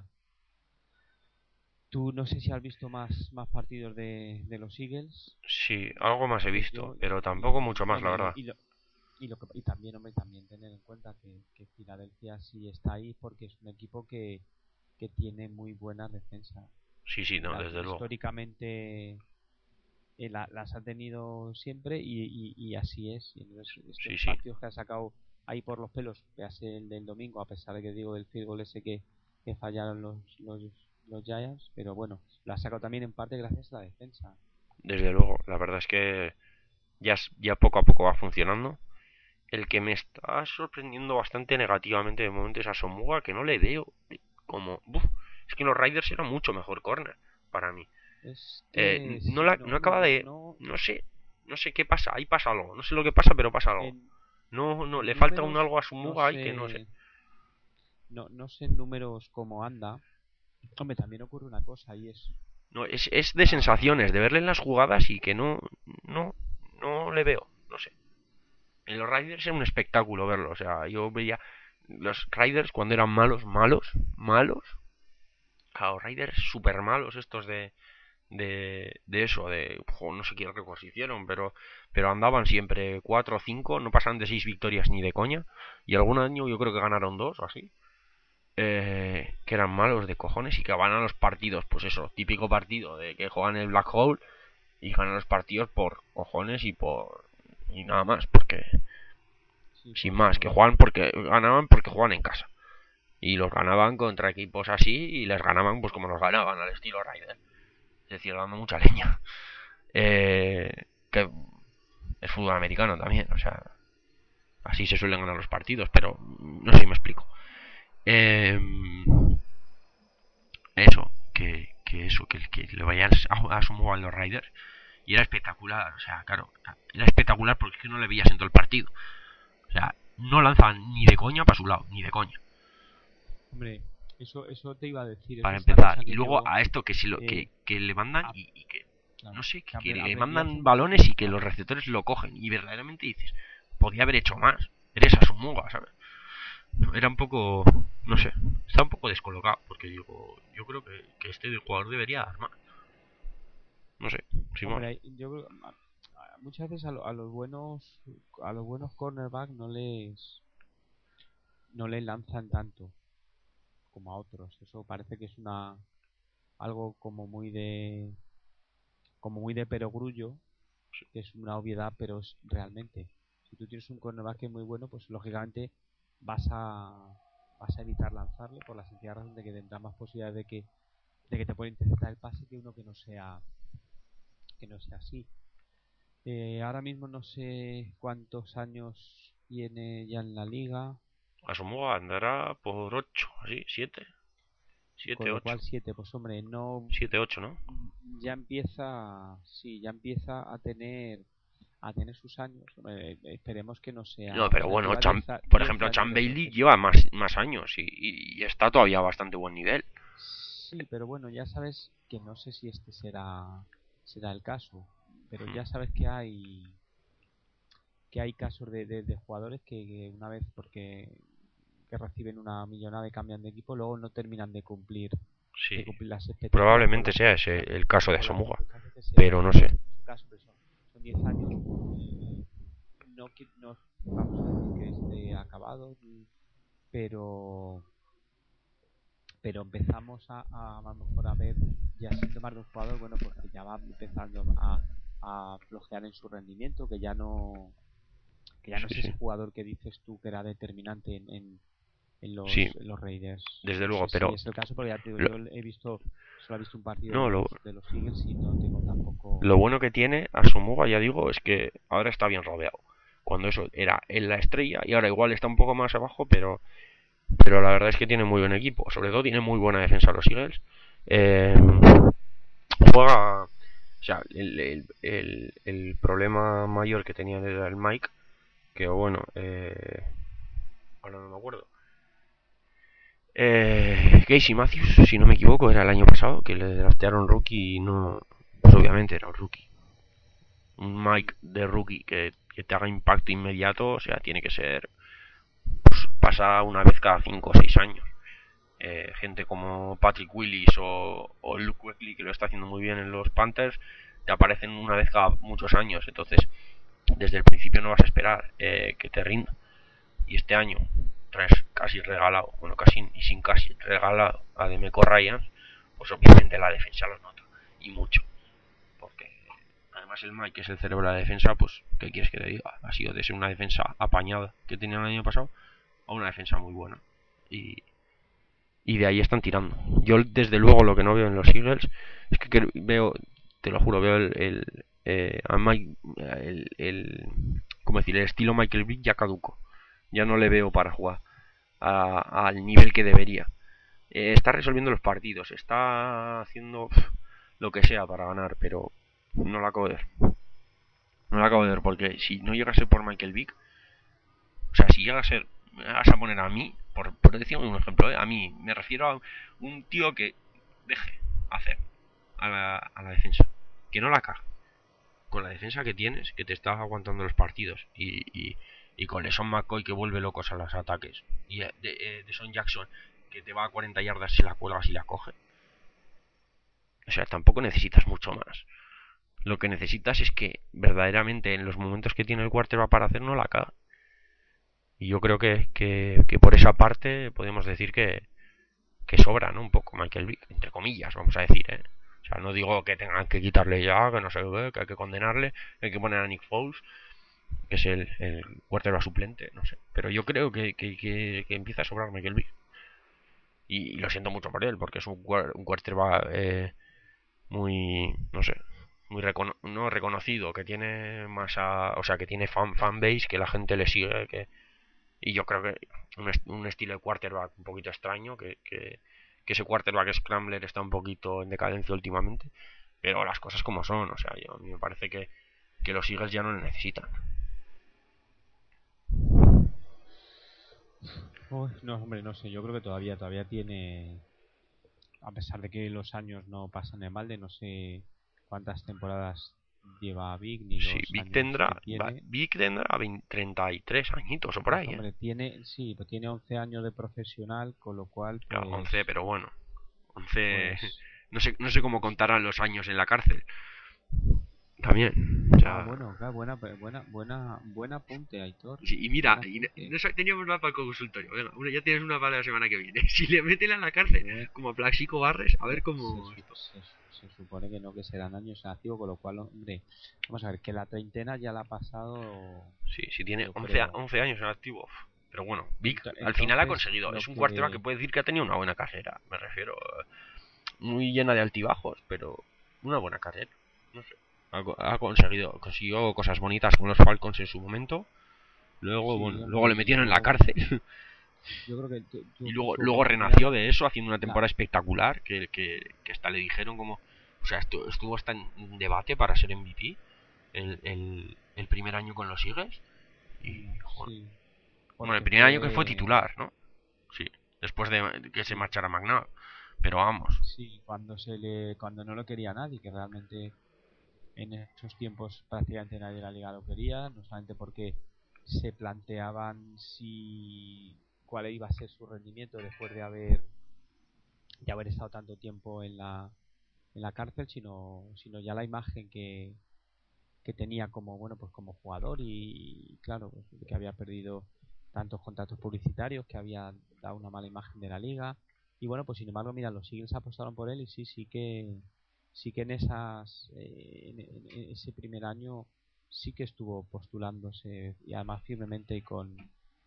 Tú no sé si has visto más, más partidos de, de los Eagles. Sí, algo más he Pues visto, yo, pero tampoco y, mucho más, la hombre, y, lo, verdad. y, lo, y, lo que, y también, hombre, también tener en cuenta que, que Filadelfia sí está ahí porque es un equipo que, que tiene muy buena defensa. Sí, sí, no, Las, desde luego. históricamente eh, la, las ha tenido siempre, y, y, y así es. Y entonces, Sí, estos sí. partidos que ha sacado ahí por los pelos, que hace el del domingo, a pesar de que digo del field goal ese que, que fallaron los, los, los Giants, pero bueno, lo ha sacado también en parte gracias a la defensa. Desde luego, la verdad es que ya, ya poco a poco va funcionando. El que me está sorprendiendo bastante negativamente de momento es a Somuga, que no le veo como. Uf, es que en los Riders era mucho mejor corner para mí. Es Eh, que no, sí, la, no, no no, acaba no, de. no No sé. No sé qué pasa. Ahí pasa algo. No sé lo que pasa, pero pasa algo. en, No, no, en le falta un números, algo a no Somuga ahí que no sé. sé, no, no sé en números cómo anda. Hombre, también ocurre una cosa, y es No, es, es de la, sensaciones, de verle en las jugadas y que no. No, no le veo. No sé. En los Riders era un espectáculo verlo. O sea, yo veía los Riders cuando eran malos, malos, malos. A los Riders super malos estos de, de, de eso, de jo, no sé qué récords hicieron, pero, pero andaban siempre cuatro o cinco, no pasaban de seis victorias ni de coña, y algún año yo creo que ganaron dos o así, eh, que eran malos de cojones y que ganan los partidos, pues eso, típico partido de que juegan el Black Hole y ganan los partidos por cojones y por y nada más, porque sí, sin por más, que su, juegan porque ganaban porque juegan en casa. Y los ganaban contra equipos así y les ganaban pues como los ganaban, al estilo Ryder. Es decir, dando mucha leña. Eh, que es fútbol americano también, o sea, así se suelen ganar los partidos, pero no sé si me explico. Eh, eso, que, que eso, que, que le vayan a, a su a los Riders y era espectacular, o sea, claro, era espectacular porque es que no le veías en todo el partido. O sea, no lanza ni de coña para su lado, ni de coña. Hombre, eso, eso te iba a decir. Eso Para es una empezar. cosa Y que luego yo. a esto que, si lo, Eh, que, que le mandan ap- y, y que, claro, no sé, que, que que apre- le aprendí a mandan hacer. balones y que los receptores lo cogen. Y verdaderamente dices, podía haber hecho más. Eres Asumuga, ¿sabes? Era un poco, no sé, está un poco descolocado. Porque digo, yo creo que, que este jugador debería dar más. No sé, sin más. Hombre, yo creo. a- a- Muchas veces a, lo- a los buenos. A los buenos cornerback no les. No les lanzan tanto como a otros. Eso parece que es una. Algo como muy de. Como muy de perogrullo, que es una obviedad, pero es realmente. Si tú tienes un cornerback que es muy bueno, pues lógicamente vas a, vas a evitar lanzarle por la sencilla razón de que tendrá más posibilidades de que, de que te pueda interceptar el pase que uno que no sea, que no sea así. Eh, ahora mismo no sé cuántos años tiene ya en la liga, Asumuga andará por ocho así, siete siete con lo ocho cual siete, pues hombre, no, siete ocho ¿no? ya empieza, sí, ya empieza a tener a tener sus años. Eh, esperemos que no sea, No, o pero sea, bueno, lleva Chan, diez a- por diez ejemplo, años Chan de Bailey proceso. lleva más, más años y, y- y está todavía a bastante buen nivel. Sí, pero bueno, ya sabes que no sé si este será será el caso, pero Hmm. ya sabes que hay que hay casos de, de- de jugadores que, que una vez porque que reciben una millonada y cambian de equipo, luego no terminan de cumplir Sí, de cumplir las expectativas con probablemente las sea que ese el caso de con las que Asumuga, muchas veces se pero no sé. su caso, pero son, son diez años, no que no vamos a decir que esté acabado, pero pero empezamos a, a, a lo mejor a ver ya síntomas de un jugador, bueno, pues que ya va empezando a, a flojear en su rendimiento, que ya no que ya no Sí, es ese sí. jugador que dices tú que era determinante en, en, en Sí, los, en los Raiders. desde No luego, sé si pero es el caso, porque ya te digo, lo, yo he visto, solo he visto un partido de no, lo, los, de los Eagles y no tengo tampoco. lo bueno que tiene Asumuga, ya digo, es que ahora está bien rodeado. Cuando eso era en la estrella y ahora igual está un poco más abajo, pero pero la verdad es que tiene muy buen equipo. Sobre todo tiene muy buena defensa los Eagles. Eh, juega, o sea, el, el, el, el problema mayor que tenía era el Mike, que bueno, eh, ahora no me acuerdo. Eh, Casey Matthews, si no me equivoco, era el año pasado, que le draftearon rookie y no, pues obviamente era un rookie. Un Mike de rookie que, que te haga impacto inmediato, o sea, tiene que ser, pues, pasa una vez cada cinco o seis años. Eh, gente como Patrick Willis o, o Luke Kuechly, que lo está haciendo muy bien en los Panthers, te aparecen una vez cada muchos años. Entonces, desde el principio no vas a esperar eh, que te rinda. Y este año traes casi regalado, bueno, casi y sin casi regalado a Demeco Ryans, pues obviamente la defensa los nota. Y mucho. Porque además el Mike, que es el cerebro de la defensa, pues, ¿qué quieres que te diga? Ha sido de ser una defensa apañada que tenía el año pasado a una defensa muy buena. Y, y de ahí están tirando. Yo desde luego lo que no veo en los Eagles es que veo, te lo juro, veo el, el, eh, a Mike, el, el, ¿cómo decir? El estilo Michael Vick ya caduco. Ya no le veo para jugar a, al nivel que debería. Eh, está resolviendo los partidos, está haciendo pff, lo que sea para ganar, pero no la acabo de ver. No la acabo de ver porque si no llega a ser por Michael Vick, o sea, si llega a ser, me vas a poner a mí, por, por decir un ejemplo, ¿eh? A mí me refiero a un tío que deje hacer a la, a la defensa, que no la caga. Con la defensa que tienes, que te estás aguantando los partidos, y, y, y con LeSean McCoy que vuelve locos a los ataques, y de, de, de Son Jackson que te va a cuarenta yardas si la cuelgas y la coge. O sea, tampoco necesitas mucho más. Lo que necesitas es que verdaderamente en los momentos que tiene el quarterback para hacer no la caga. Y yo creo que, que, que por esa parte podemos decir que, que sobra, ¿no? Un poco Michael Vick, entre comillas, vamos a decir, ¿eh? O sea, no digo que tengan que quitarle ya, que no sé qué, que hay que condenarle, que hay que poner a Nick Foles, que es el, el quarterback suplente, no sé. Pero yo creo que, que, que, que empieza a sobrar Michael Vick. Y, y lo siento mucho por él, porque es un, un quarterback eh, muy, no sé, muy recono no reconocido, que tiene masa, o sea, que tiene fan, fan base, que la gente le sigue, que y yo creo que un, est un estilo de quarterback un poquito extraño, que, que, que ese quarterback scrambler está un poquito en decadencia últimamente, pero las cosas como son, o sea, yo, a mí me parece que, que los Eagles ya no le necesitan. Uy, no, hombre, no sé, yo creo que todavía, todavía tiene, a pesar de que los años no pasan de balde, no sé cuántas temporadas lleva Vic ni Sí, los Vic años tendrá, que va- tiene. Vic tendrá veinte treinta y tres añitos o por Pues ahí, ¿eh? hombre, tiene, sí, pues tiene once años de profesional, con lo cual, Claro, once, pues, pero bueno, once, pues, no sé, no sé cómo contarán los años en la cárcel. También, o ah, sea, bueno, claro, buena, buena, buena, buen apunte, Aitor, sí, y mira, buen y no, apunte. no sa- teníamos nada para el consultorio. Venga, una- ya tienes una para la semana que viene. Si le meten a la cárcel, Bueno, como a Plaxico Barres, a ver bueno, se, cómo su- esto. se, se supone que no, que serán años en activo, con lo cual, hombre, vamos a ver, que la treintena ya la ha pasado, Sí, si tiene yo once, a- creo. once años en activo. Uf. Pero bueno, Vic Ento- al final ha entonces, conseguido. lo Es un quarterback que que, puede decir que ha tenido una buena carrera. Me refiero. eh, Muy llena de altibajos, pero una buena carrera. No sé. Ha, co- ha conseguido, consiguió cosas bonitas con los Falcons en su momento. Luego, sí, bueno, luego hombre, le y metieron en la luego, cárcel. yo creo que tu- Y tu- luego, tuvo luego que, mira, renació de eso haciendo una la, temporada espectacular. Que, que, que hasta le dijeron como. O sea, estuvo, estuvo hasta en debate para ser M V P el, el, el primer año con los Eagles. Y, mm, joder, sí, bueno, el porque primer año que fue fue, titular, ¿no? Sí, después de que se sí, marchara McNabb. Pero vamos, sí, cuando se le, cuando no lo quería nadie, que realmente en esos tiempos prácticamente nadie de la liga lo quería, no solamente porque se planteaban si cuál iba a ser su rendimiento después de haber de haber estado tanto tiempo en la en la cárcel, sino sino ya la imagen que, que tenía como bueno pues como jugador y, y claro pues, que había perdido tantos contratos publicitarios, que había dado una mala imagen de la liga y bueno pues sin embargo mira los Eagles apostaron por él y sí sí que sí que en esas eh, en, en- en ese primer año sí que estuvo postulándose y además firmemente y con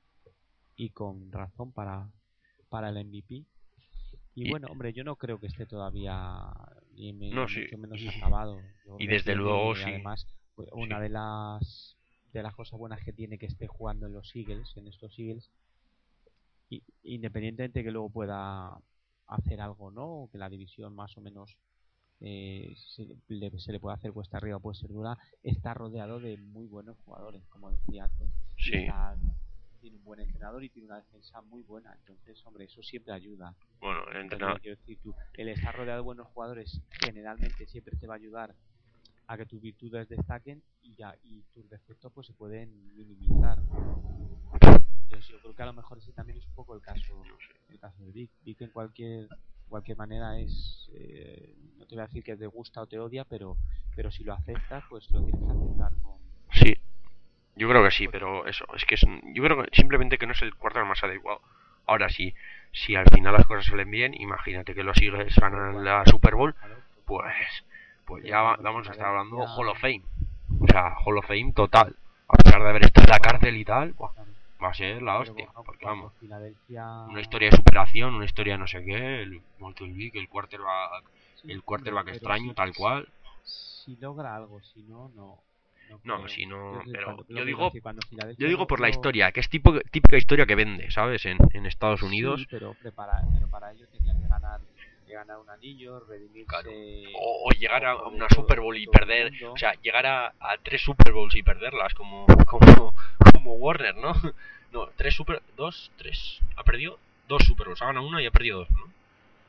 y con razón para para el M V P y y, bueno hombre yo no creo que esté todavía ni, me- no, ni sí. mucho menos Y, acabado, yo creo y que desde luego, tiene sí. además pues, Sí. una de las de las cosas buenas que tiene que esté jugando en los Eagles, en estos Eagles, y, independientemente que luego pueda hacer algo, ¿no? O que la división más o menos eh, se, le, se le puede hacer cuesta arriba, puede ser dura, está rodeado de muy buenos jugadores, como decía antes, y Sí. está tiene un buen entrenador y tiene una defensa muy buena, entonces, hombre, eso siempre ayuda. Bueno, el Porque entrenador. quiero decir, tú, el estar rodeado de buenos jugadores generalmente siempre te va a ayudar a que tus virtudes destaquen y, ya, y tus defectos pues se pueden minimizar. Entonces yo creo que a lo mejor ese también es un poco el caso el caso de Vic. Vic en cualquier cualquier manera es eh, no te voy a decir que te gusta o te odia, pero pero si lo aceptas pues lo tienes que aceptar con Sí, yo creo que sí, con pero eso, es que es, yo creo que simplemente que no es el cuarto más adecuado. Ahora sí, si al final las cosas salen bien, imagínate que los Eagles pero ganan cuando la Super Bowl, claro, pero pues, cuando pues pero ya va- cuando vamos a estar hablando Filadelfia Hall of Fame. O sea, Hall of Fame total. A pesar de haber estado en la cárcel y tal, buah, claro, va a ser la pero hostia. cuando, Porque cuando vamos, Filadelfia una historia de superación, una historia no sé qué, el Michael Vick, el quarterback, sí, el hombre, quarterback pero extraño, si, tal si, cual. si logra algo, si no, no, no No, creo. si no, Quiero decir, pero cuando, lo yo que iba a digo, decir, cuando yo Filadelfia digo lo, por la lo historia, que es tipo, típica historia que vende, ¿sabes? En, en Estados sí, Unidos. pero, hombre, para, pero para ello tenía que ganar, que ganar un anillo, Claro. redimirse O, o llegar jo- a jo de una todo, Super Bowl de y todo el perder, o mundo. sea, llegar a, a tres Super Bowls y perderlas, como, como, como Warner, ¿no? No, tres Super, dos, tres. Ha perdido dos Super Bowls, ha ganado una y ha perdido dos, ¿no?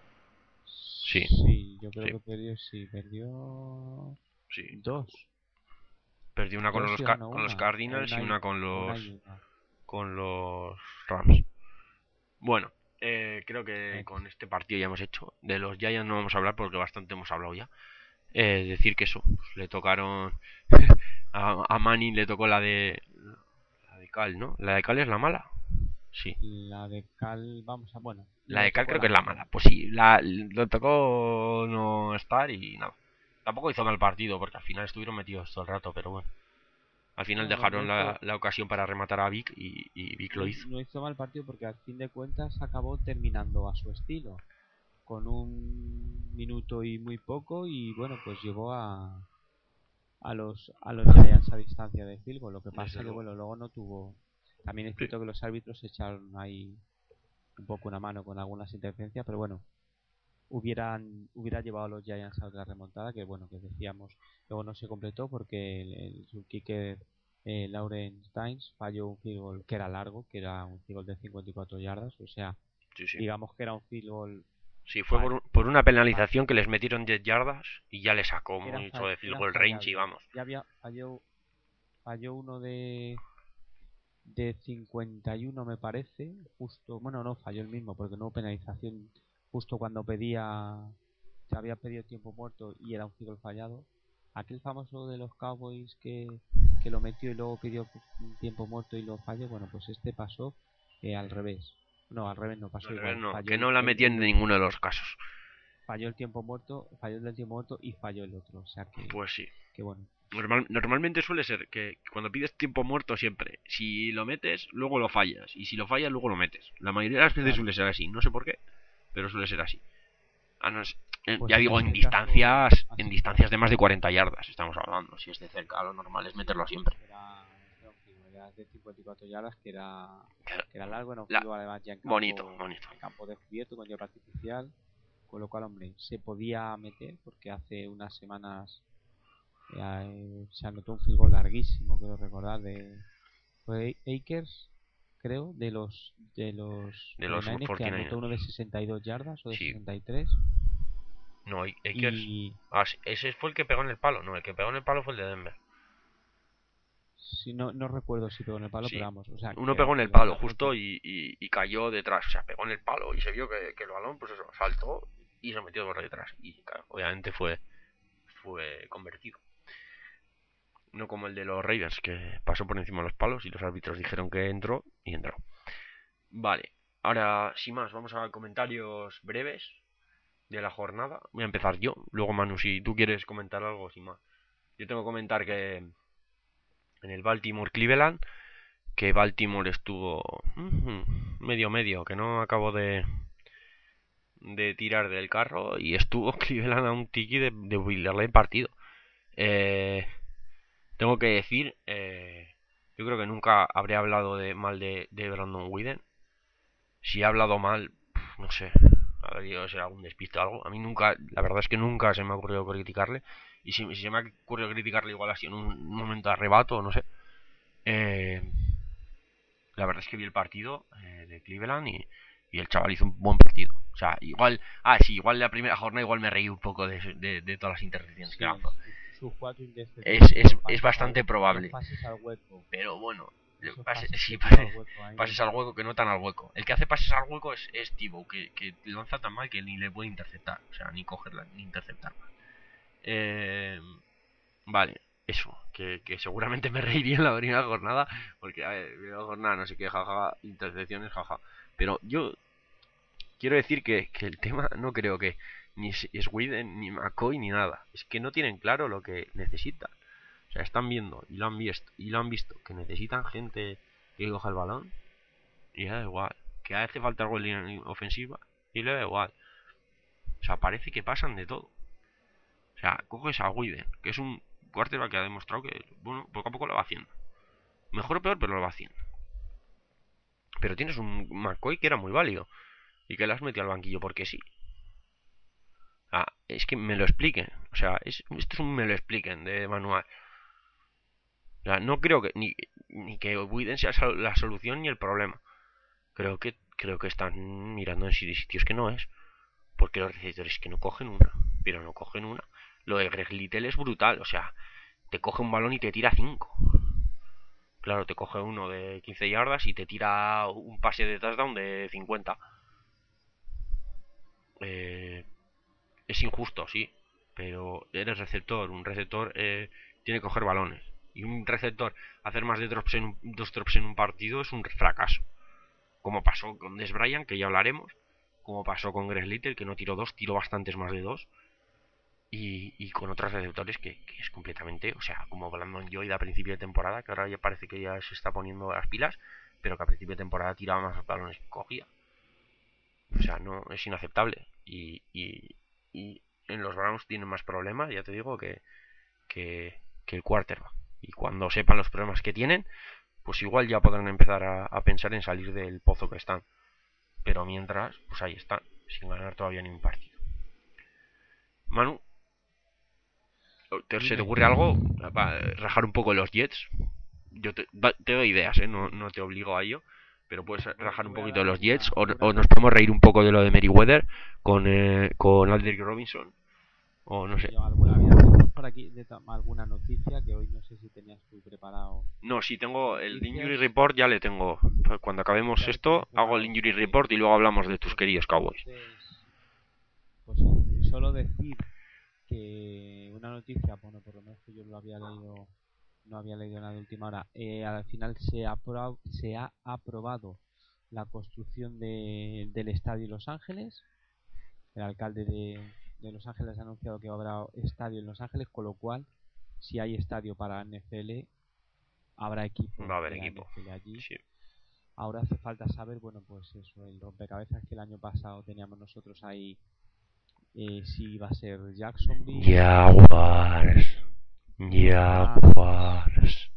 Sí, Sí, yo creo sí, que perdió, sí, perdió sí. dos. Perdió una con Dos los, y Ca- ganó con los una, o Cardinals y una una y, con o una los, y una. con los Rams. Bueno, eh, creo que Eh, con este partido ya hemos hecho. De los Giants no vamos a hablar porque bastante hemos hablado ya. Eh, decir que eso, pues, le tocaron a, a Manning le tocó la de la de Cal, ¿no? La de Cal es la mala. Sí. La de Cal, vamos a, bueno, La le de Cal tocó creo que la es la mala. mala. Pues sí, la, le tocó no estar y nada. Tampoco hizo mal partido porque al final estuvieron metidos todo el rato, pero bueno. Al final No, no, no dejaron la, hizo, la ocasión para rematar a Vic y, y Vic lo no, hizo. no hizo mal partido porque al fin de cuentas acabó terminando a su estilo, con un minuto y muy poco y bueno, pues llevó a, a los a los Giants a distancia de field goal. Lo que Desde pasa que luego. bueno, luego no tuvo. También es Sí. cierto que los árbitros echaron ahí un poco una mano con algunas interferencias, pero bueno, hubieran hubiera llevado a los Giants a otra remontada que bueno, que decíamos, luego no se completó porque el, el kicker eh, Lauren Steins falló un field goal que era largo, que era un field goal de cincuenta y cuatro yardas, o sea, Sí, sí. digamos que era un field goal Sí, fue por, fall- un- por una fa- penalización que les metieron diez yardas y ya le sacó era, mucho fall- de field era goal range y fallable. vamos. Ya había falló, falló uno de de cincuenta y uno me parece, justo, bueno, no, falló el mismo porque no hubo penalización justo cuando pedía, se había pedido tiempo muerto y era un field goal fallado. Aquel famoso de los Cowboys que, que lo metió y luego pidió un tiempo muerto y lo falló, bueno, pues este pasó eh, al revés. No, al revés no, No, pasó al revés igual. no, Falló que el, no la el, metían en el- ninguno de los casos. falló el tiempo muerto, falló el del tiempo muerto y falló el otro. O sea que, Pues sí. que bueno. Normal- normalmente suele ser que cuando pides tiempo muerto siempre, si lo metes, luego lo fallas. Y si lo fallas, luego lo metes. La mayoría de las veces Claro. suele ser así. No sé por qué, pero suele ser así. Ah, no es- eh, Pues ya en digo, en este caso, distancias en así distancias de más de cuarenta yardas estamos hablando. Si es de cerca, lo normal es meterlo siempre. era, era un field goal, era de cincuenta y cuatro yardas que era, Claro. que era largo, era un La- field goal además ya en campo, Bonito, bonito. en campo descubierto con hierba artificial, con lo cual, hombre, se podía meter porque hace unas semanas eh, se anotó un field goal larguísimo, quiero recordar, de fue Akers, creo, de los de los De los cuarenta y nueve que anotó cuarenta y nueve. uno de sesenta y dos yardas o de Sí. sesenta y tres No, I- Akers. y Ah, sí, ese fue el que pegó en el palo. No, el que pegó en el palo fue el de Denver. si no no recuerdo si pegó en el palo, Sí. pero vamos, o sea, Uno que, pegó en que el palo realmente- justo y, y- y cayó detrás. O sea, pegó en el palo y se vio que, que el balón, pues eso, saltó y se metió por detrás. Y claro, obviamente fue, fue convertido. No como el de los Ravens, que pasó por encima de los palos y los árbitros dijeron que entró y entró. Vale, ahora sin más, vamos a comentarios breves de la jornada. Voy a empezar yo, luego Manu, si tú quieres comentar algo, sin más. Yo tengo que comentar que en el Baltimore Cleveland, que Baltimore estuvo uh, medio medio, que no acabo de de tirar del carro y estuvo Cleveland a un tiki de, de builderle el partido. Eh, tengo que decir, eh, yo creo que nunca habré hablado de mal de, de Brandon Whedon. Si he hablado mal, pf, no sé, habrá debido ser algún despiste o algo. A mí nunca, la verdad es que nunca se me ha ocurrido criticarle. Y si, si se me ha ocurrido criticarle igual así en un momento de arrebato, no sé. Eh, la verdad es que vi el partido eh, de Cleveland y, y el chaval hizo un buen partido. O sea, igual, ah, sí, igual la primera jornada igual me reí un poco de, de, de todas las intercepciones sí, que lanzó. sus cuatro intercepciones, Es, es, los pases es bastante al- probable. los pases al hueco, Pero bueno, esos pase- pases sí, que tira pase- al hueco, ahí pases me- al hueco que no tan al hueco. El que hace pases al hueco es, es Tibo, que, que lanza tan mal que ni le puede interceptar. O sea, ni cogerla, ni interceptarla. Eh, vale, eso. Que, que seguramente me reiría en la primera jornada. Porque, a ver, primera jornada, no sé qué, jaja, intercepciones, jaja. Pero yo quiero decir que, que el tema no creo que ni es es Whedon, ni McCoy, ni nada. Es que no tienen claro lo que necesitan. O sea, están viendo y lo han visto, y lo han visto que necesitan gente que coja el balón y le da igual. Que hace falta algo en línea ofensiva y le da igual. O sea, parece que pasan de todo. O sea, coges a Whedon, que es un quarterback que ha demostrado que, bueno, poco a poco lo va haciendo. Mejor o peor, pero lo va haciendo. Pero tienes un McCoy que era muy válido y que le has metido al banquillo porque sí. Ah, es que me lo expliquen. O sea, es, esto es un me lo expliquen de manual. O sea, no creo que ni, ni que Whedon sea la solución ni el problema. Creo que creo que están mirando en sitios que no es. Porque los receptores que no cogen una. Pero no cogen una. Lo de Greg Little es brutal. O sea, te coge un balón y te tira cinco. Claro, te coge uno de quince yardas y te tira un pase de touchdown de cincuenta. Eh, es injusto, sí. Pero eres receptor. Un receptor eh, tiene que coger balones. Y un receptor hacer más de drops en un, dos drops en un partido es un fracaso. Como pasó con Des Bryant, que ya hablaremos. Como pasó con Greg Little, que no tiró dos, tiró bastantes más de dos. Y, y con otros receptores que, que es completamente, o sea, como Brandon Lloyd a principio de temporada, que ahora ya parece que ya se está poniendo las pilas, pero que a principio de temporada tiraba más balones que cogía. O sea, no, es inaceptable. Y, y, y en los Browns tienen más problemas, ya te digo, que, que, que el quarterback. Y cuando sepan los problemas que tienen, pues igual ya podrán empezar a, a pensar en salir del pozo que están. Pero mientras, pues ahí están, sin ganar todavía ni un partido. Manu, ¿te, ¿se te ocurre algo para rajar un poco los Jets? yo te, da- te doy ideas, ¿eh? No, no te obligo a ello, pero puedes Bueno, rajar te un voy a poquito de dar los Jets o, una, o una nos podemos reír un poco de lo de Meriwether con, eh, con Aldrick Robinson, o no sé. yo alguna había tenemos por aquí de to- alguna noticia que hoy no sé si tenías tú preparado No, sí, tengo el Injury noticias. Report, ya le tengo. Pues cuando acabemos Ya lo esto, tienes hago el preparado. Injury Ok. Report y luego hablamos de tus Pues queridos Cowboys. entonces, pues sí, solo decir que una noticia, bueno, por lo menos que yo lo había leído, no había leído nada de última hora. Eh, al final se ha, apro- se ha aprobado la construcción de, del estadio Los Ángeles. El alcalde de, de Los Ángeles ha anunciado que habrá estadio en Los Ángeles, con lo cual, si hay estadio para la N F L, habrá equipo Va a haber de la equipo. N F L allí. Sí. Ahora hace falta saber, bueno, pues eso, el rompecabezas que el año pasado teníamos nosotros ahí, eh, si va a ser Jacksonville, Jaguars. Rams, Jaguars.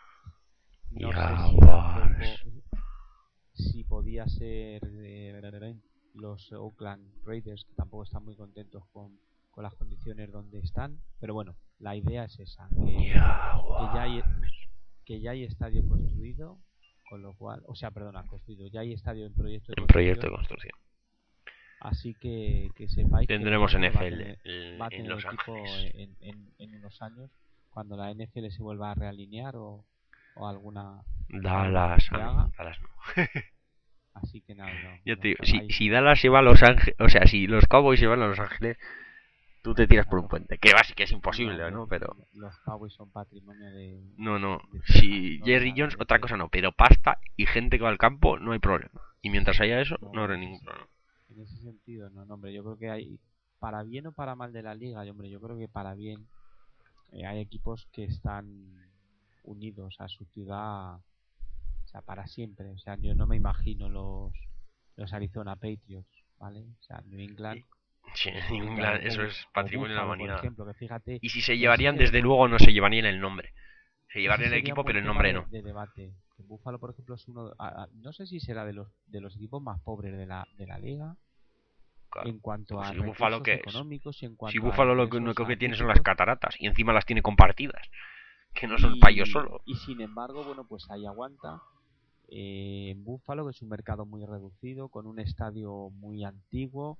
no sé si Jaguars. tampoco, si podía ser eh, los Oakland Raiders, que tampoco están muy contentos con, con las condiciones donde están, pero bueno, la idea es esa, que, que ya hay que ya hay estadio construido, con lo cual, o sea, perdona, construido, ya hay estadio en proyecto de En proyecto de construcción, construcción. así que, que sepáis Tendremos que Los Ángeles va a N F L tener, en, va a en tener Los equipo Ángeles. en, en, en unos años, cuando la N F L se vuelva a realinear o, o alguna Dallas. se Ah, haga, no. Dallas no. así que nada, no, Yo no, te digo, que si, vais, si Dallas se va a Los Ángeles, o sea, si los Cowboys se van a Los Ángeles, tú te tiras por un claro, puente. Que va, sí que es no, imposible, lo- ¿no? Pero los Cowboys son patrimonio de, no, no. de Texas, Si no de Jerry la Jones, otra N F L. cosa no. Pero pasta y gente que va al campo, no hay problema. Y mientras haya eso, No, no en habrá ese, ningún sen- problema. en ese sentido, no, no, hombre, yo creo que hay, para bien o para mal de la liga, y, hombre, yo creo que para bien, eh, hay equipos que están unidos a su ciudad, o sea, para siempre. O sea, yo no me imagino los, los Arizona Patriots, ¿vale? O sea, New England, Sí, pues New en England, England, o, eso Bu- es o patrimonio de la Buffalo, por humanidad. ejemplo, que fíjate, Y si se ese llevarían, sería un desde buen, luego, no se llevarían el nombre. Se ese llevarían el sería un equipo, buen pero el tema nombre de, no. de debate. Que Buffalo, por ejemplo, es uno, a- a- no sé si será de los, de los equipos más pobres de la, de la liga, Claro. en cuanto Pues a si Búfalo, recursos ¿qué es? económicos y en Si cuanto a Búfalo lo que- único ingresos que tiene son las artísticos. cataratas y encima las tiene compartidas, que no son para ellos Y, solo. y sin embargo, bueno, pues ahí aguanta. Eh, en Buffalo, que es un mercado muy reducido, con un estadio muy antiguo,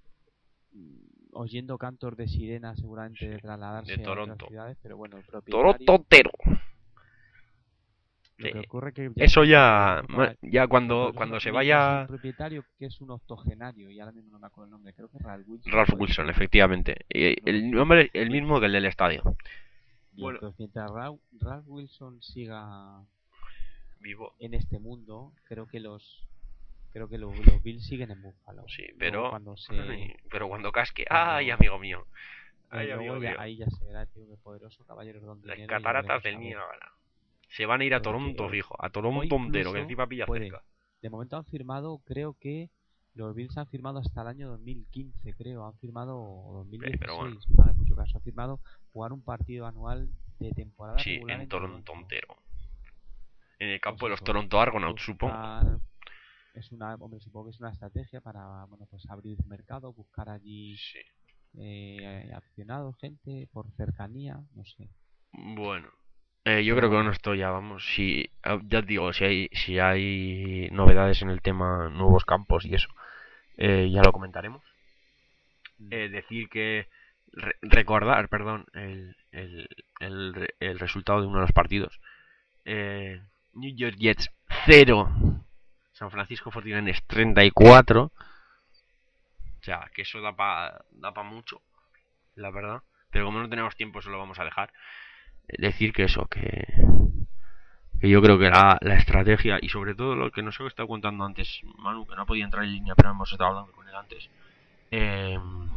mm, oyendo cantos de sirena seguramente Sí, de de trasladarse a otras Toronto. ciudades, pero bueno, el propietario, Torontotero. lo Sí. que ocurre que ya Eso sabes que el ya, poderoso ma- caball- ya el cuando, poderoso cuando ca- se ni- no sé, el vaya propietario, que es un octogenario, y ahora mismo no me acuerdo el nombre, creo que es Ralph Wilson, Ralph puede Wilson, ser, efectivamente. Eh, no El recuerdo. nombre, el Bien, mismo que el del estadio. bien, Bueno, pues mientras Ralph, Ralph Wilson siga vivo. en este mundo, creo que los creo que lo- los Bills siguen en Buffalo. Sí, Luego pero cuando se ay, pero cuando casque, ay, cuando amigo mío. eh, Ay, amigo luego ya mío. ahí ya se verá, tío, que poderoso caballero don Las dinero, y ya cataratas veremos del a ver. Niágara. Se van a ir a Porque Toronto, o, fijo. A o Toronto entero, que incluso encima pilla puede. cerca. De momento han firmado, creo que los Bills han firmado hasta el año dos mil quince, creo, han firmado o Eh, pero bueno. dos mil dieciséis, no hay mucho caso, han firmado jugar un partido anual de temporada Sí, regular en en Toronto Toronto. entero. En el Pues campo de los eso, Toronto Argonauts, supongo. buscar es una, hombre, supongo que es una estrategia para, bueno, pues abrir mercado, buscar allí Sí. eh, aficionados, gente por cercanía, no sé. Bueno. Eh, yo Pero creo que con bueno, esto ya vamos. Si, ah, ya te digo, si hay, si hay novedades en el tema, nuevos campos y eso, eh, ya lo comentaremos. mm, Eh, decir que re- recordar, perdón, el, el, el, re- el resultado de uno de los partidos. Eh, New York Jets cero, San Francisco cuarenta y nueve treinta y cuatro. O sea, que eso da para da pa mucho, la verdad. Pero como no tenemos tiempo, eso lo vamos a dejar. Eh, Decir que eso, que, que yo creo que la, la estrategia y sobre todo lo que nos ha estado contando antes Manu, que no ha podido entrar en línea, pero hemos estado hablando con él antes. Eh,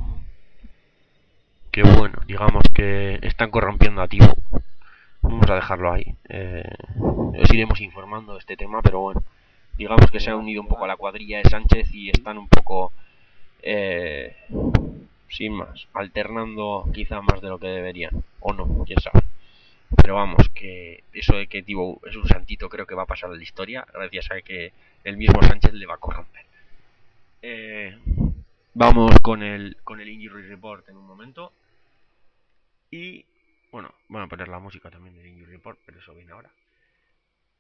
que bueno, digamos que están corrompiendo a Timo. Vamos a dejarlo ahí. Eh, os iremos informando de este tema, pero bueno, digamos que que se ha va, unido un que poco a va. la cuadrilla de Sánchez y están un poco, eh, sin más, alternando quizá más de lo que deberían, o no, quién sabe. Pero vamos, que eso de que Timo es un santito creo que va a pasar a la historia, gracias a que el mismo Sánchez le va a corromper. Eh, vamos con el, con el Injury Report en un momento. Y bueno, van a poner la música también del Injury Report, pero eso viene ahora.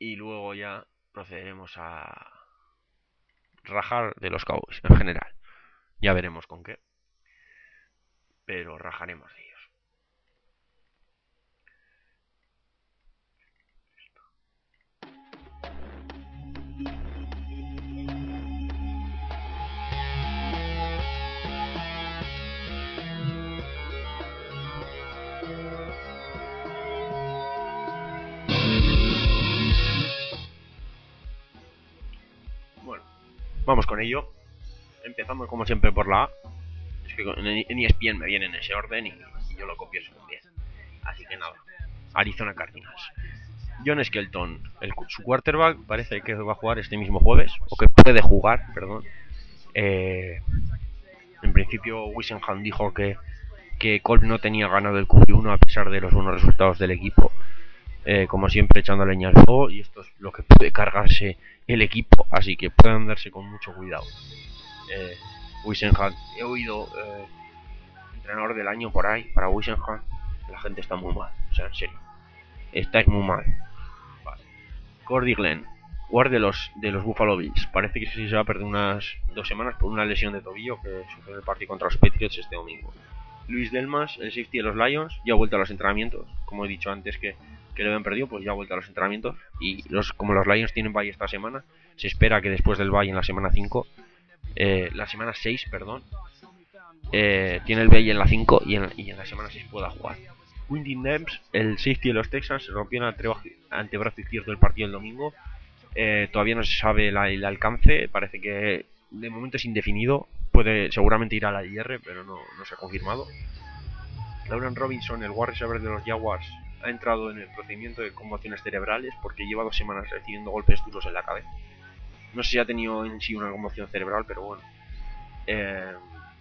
y luego ya procederemos a rajar de los Cowboys en general. Ya veremos con qué, pero rajaremos de ellos. Bueno, vamos con ello. Empezando como siempre por la A. Es que en E S P N me viene en ese orden y, y yo lo copio súper bien. Así que nada, Arizona Cardinals. John Skelton, el, su quarterback, parece que va a jugar este mismo jueves, o que puede jugar, perdón. Eh, en principio, Whisenham dijo que, que Colts no tenía ganado el Q B uno a pesar de los buenos resultados del equipo. Eh, como siempre, echando leña al fuego, y esto es lo que puede cargarse el equipo, así que pueden darse con mucho cuidado. Eh, Whisenham, he oído eh, entrenador del año por ahí para Whisenham. La gente está muy mal, o sea, en serio, estáis muy mal. Vale. Cordy Glenn, guard de los, de los Buffalo Bills, parece que sí se va a perder unas dos semanas por una lesión de tobillo que sufrió en el partido contra los Patriots este domingo. Luis Delmas, el safety de los Lions, ya ha vuelto a los entrenamientos. Como he dicho antes que, que lo habían perdido, pues ya ha vuelto a los entrenamientos. Y los, como los Lions tienen bye esta semana, se espera que después del bye en la semana cinco, eh, la semana seis, perdón, eh, tiene el bye en la cinco y en, y en la semana seis pueda jugar. Quintin Nems, el safety de los Texans, se rompió en el antebrazo izquierdo del partido del domingo. Eh, todavía no se sabe la, el alcance, parece que de momento es indefinido. Puede seguramente ir a la I R, pero no, no se ha confirmado. Lauren Robinson, el wide receiver de los Jaguars, ha entrado en el procedimiento de conmociones cerebrales porque lleva dos semanas recibiendo golpes duros en la cabeza. No sé si ha tenido en sí una conmoción cerebral, pero bueno. Eh,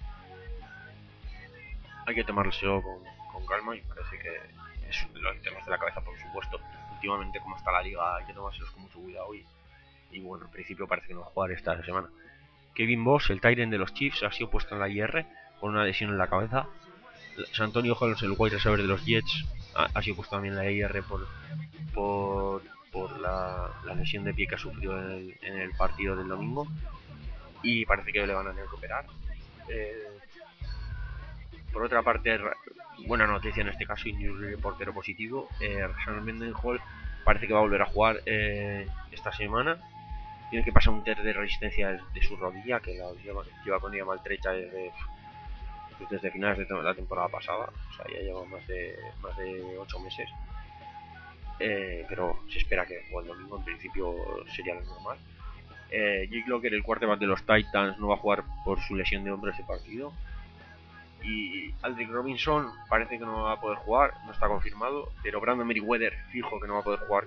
hay que tomárselo con, con calma y parece que es los temas de la cabeza, por supuesto. Últimamente, como está la liga, hay que tomárselos con mucho cuidado y, y bueno, en principio parece que no va a jugar esta semana. Kevin Boss, el Tyrant de los Chiefs, ha sido puesto en la I R con una lesión en la cabeza. San Antonio Holmes, el wide receiver de los Jets, ha, ha sido puesto también en la I R por, por, por la, la lesión de pie que ha sufrido en el, en el partido del domingo. Y parece que le van a tener que operar. Eh, por otra parte, buena noticia en este caso, y un reportero positivo. Eh, Sean Mendenhall parece que va a volver a jugar eh, esta semana. Tiene que pasar un test de resistencia de su rodilla, que la lleva, lleva con ella maltrecha desde, desde finales de la temporada pasada. O sea, ya lleva más de más de ocho meses. Eh, pero se espera que o el domingo en principio sería lo normal. Eh, Jake Locker, el quarterback de los Titans, no va a jugar por su lesión de hombro ese partido. Y Aldrick Robinson parece que no va a poder jugar, no está confirmado. Pero Brandon Meriwether fijo que no va a poder jugar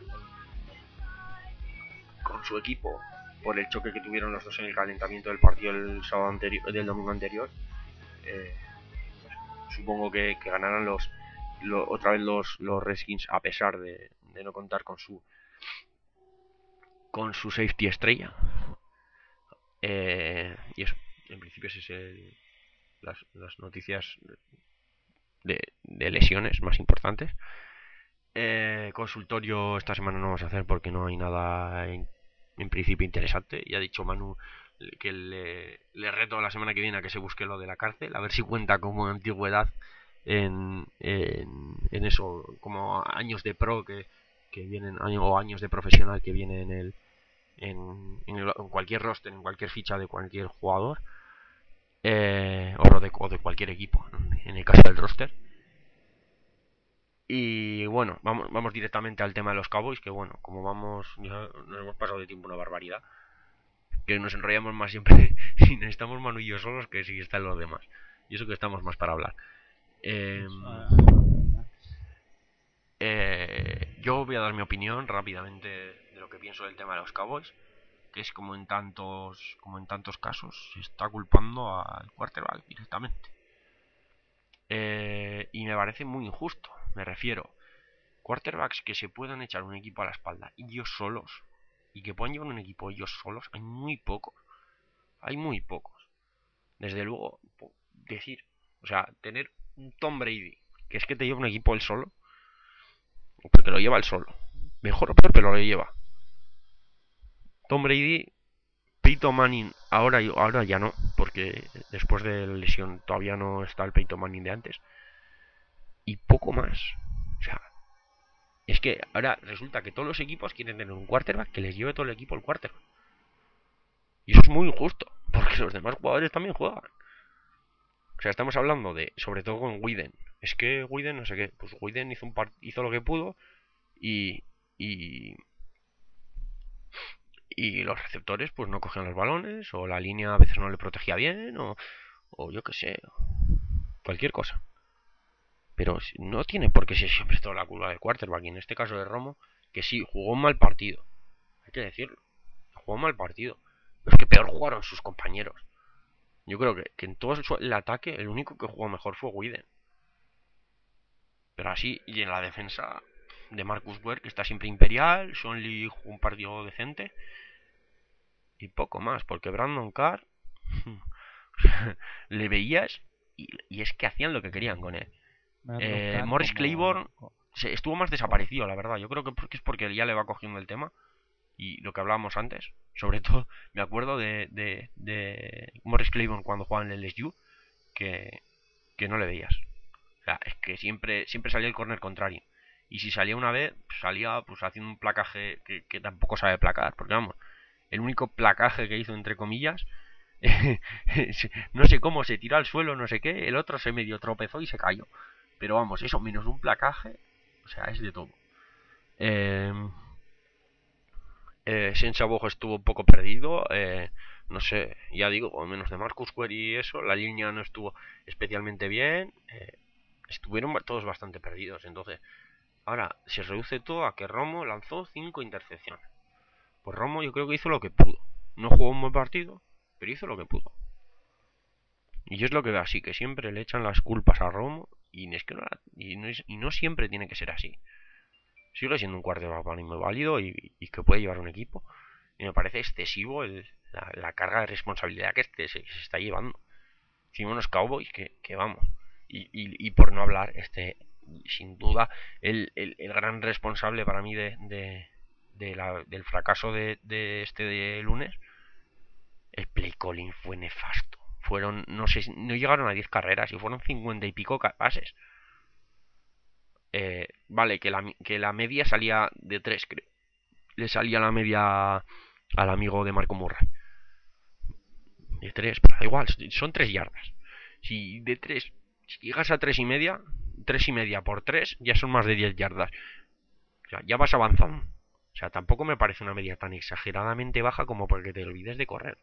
con su equipo por el choque que tuvieron los dos en el calentamiento del partido el sábado anterior, del domingo anterior. Eh, supongo que, que ganarán los, los otra vez los, los Redskins a pesar de, de no contar con su con su safety estrella. Eh, y eso, en principio ese es el, las, las noticias de, de lesiones más importantes. Eh, consultorio esta semana no vamos a hacer porque no hay nada en, en principio interesante. Ya ha dicho Manu que le, le reto la semana que viene a que se busque lo de la cárcel, a ver si cuenta como antigüedad en, en, en eso, como años de pro que, que vienen, o años de profesional que viene en el en, en, el, en cualquier roster, en cualquier ficha de cualquier jugador, eh, o, de, o de cualquier equipo, en el caso del roster. Y bueno, vamos, vamos directamente al tema de los Cowboys, que bueno, como vamos, ya nos hemos pasado de tiempo una barbaridad, que nos enrollamos más siempre y necesitamos Manu y yo solos que si están los demás. Y eso que estamos más para hablar. Eh, eh, yo voy a dar mi opinión rápidamente de lo que pienso del tema de los Cowboys, que es como en tantos, como en tantos casos, se está culpando al quarterback directamente. Eh, y me parece muy injusto, me refiero. Quarterbacks que se puedan echar un equipo a la espalda ellos solos y que puedan llevar un equipo ellos solos, hay muy pocos. Hay muy pocos. Desde luego, decir, o sea, tener un Tom Brady que es que te lleva un equipo él solo, porque lo lleva él solo, mejor o peor, pero lo lleva. Tom Brady, Peyton Manning, ahora, ahora ya no, porque después de la lesión todavía no está el Peyton Manning de antes. Y poco más. O sea, es que ahora resulta que todos los equipos quieren tener un quarterback que les lleve todo el equipo el quarterback. Y eso es muy injusto, porque los demás jugadores también juegan. O sea, estamos hablando de, sobre todo con Widen. Es que Widen, no sé qué, pues Widen hizo, un hizo lo que pudo y, y, y los receptores pues no cogían los balones, o la línea a veces no le protegía bien, o, o yo qué sé, cualquier cosa. Pero no tiene por qué ser siempre toda la culpa del quarterback. Y en este caso de Romo, que sí, jugó un mal partido. Hay que decirlo. Jugó un mal partido. Pero es que peor jugaron sus compañeros. Yo creo que, que en todo el ataque, el único que jugó mejor fue Widen. Pero así, y en la defensa de Marcus Ware, que está siempre imperial, Sean Lee jugó un partido decente. Y poco más, porque Brandon Carr le veías y, y es que hacían lo que querían con él. Eh, Morris como... Claiborne se, estuvo más desaparecido, la verdad. Yo creo que es porque ya le va cogiendo el tema. Y lo que hablábamos antes, sobre todo, me acuerdo de, de, de Morris Claiborne cuando jugaba en el L S U, que, que no le veías. O sea, es que siempre, siempre salía el corner contrario. Y si salía una vez, salía pues haciendo un placaje que, que tampoco sabe placar. Porque vamos, el único placaje que hizo, entre comillas, no sé cómo, se tiró al suelo, no sé qué, el otro se medio tropezó y se cayó. Pero vamos, eso menos un placaje, o sea, es de todo. Eh, eh, Sensabojo estuvo un poco perdido, eh, no sé, ya digo, menos de Marcus Ware y eso, la línea no estuvo especialmente bien, eh, estuvieron todos bastante perdidos. Entonces, ahora se reduce todo a que Romo lanzó cinco intercepciones. Pues Romo yo creo que hizo lo que pudo. No jugó un buen partido, pero hizo lo que pudo. Y yo es lo que veo así, que siempre le echan las culpas a Romo y, es que no, y, no, es, y no siempre tiene que ser así. Sigue siendo un quarterback muy válido y, y que puede llevar un equipo. Y me parece excesivo el, la, la carga de responsabilidad que este se, se está llevando. Encima unos Cowboys que, que vamos. Y, y, y por no hablar, este sin duda, el, el, el gran responsable para mí de, de, de la, del fracaso de, de este de lunes, el play calling fue nefasto. Fueron, no sé, no llegaron a diez carreras y fueron cincuenta y pico pases. Eh, vale, que la, que la media salía de tres, creo. Le salía la media al amigo de Marco Murray. De tres, pero da igual, son tres yardas. Si de tres, si llegas a tres y media, tres y media por tres, ya son más de diez yardas. O sea, ya vas avanzando. O sea, tampoco me parece una media tan exageradamente baja como porque te olvides de correr.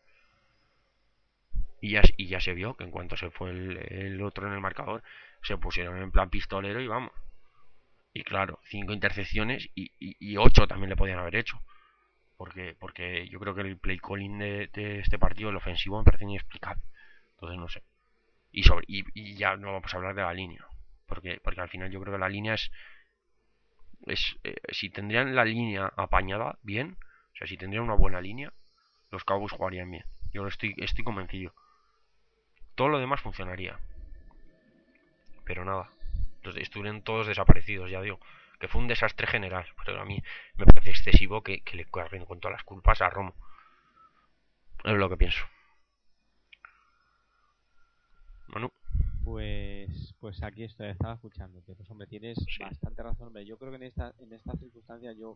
Y ya, y ya se vio que en cuanto se fue el, el otro en el marcador, se pusieron en plan pistolero y vamos. Y claro, cinco intercepciones y, y, y ocho también le podían haber hecho. Porque, porque yo creo que el play calling de, de este partido, el ofensivo, me parece inexplicable. Entonces no sé. Y, sobre, y, y ya no vamos a hablar de la línea. Porque, porque al final yo creo que la línea es... es eh, si tendrían la línea apañada bien, o sea, si tendrían una buena línea, los Cowboys jugarían bien. Yo estoy, estoy convencido. Todo lo demás funcionaría. Pero nada. Entonces, estuvieron todos desaparecidos, ya digo. Que fue un desastre general. Pero a mí me parece excesivo que, que le carguen con todas las culpas a Romo. Es lo que pienso. Manu. Pues, pues aquí estoy, estaba escuchándote. Pues hombre, tienes sí. bastante razón, hombre. Yo creo que en esta, en esta circunstancia yo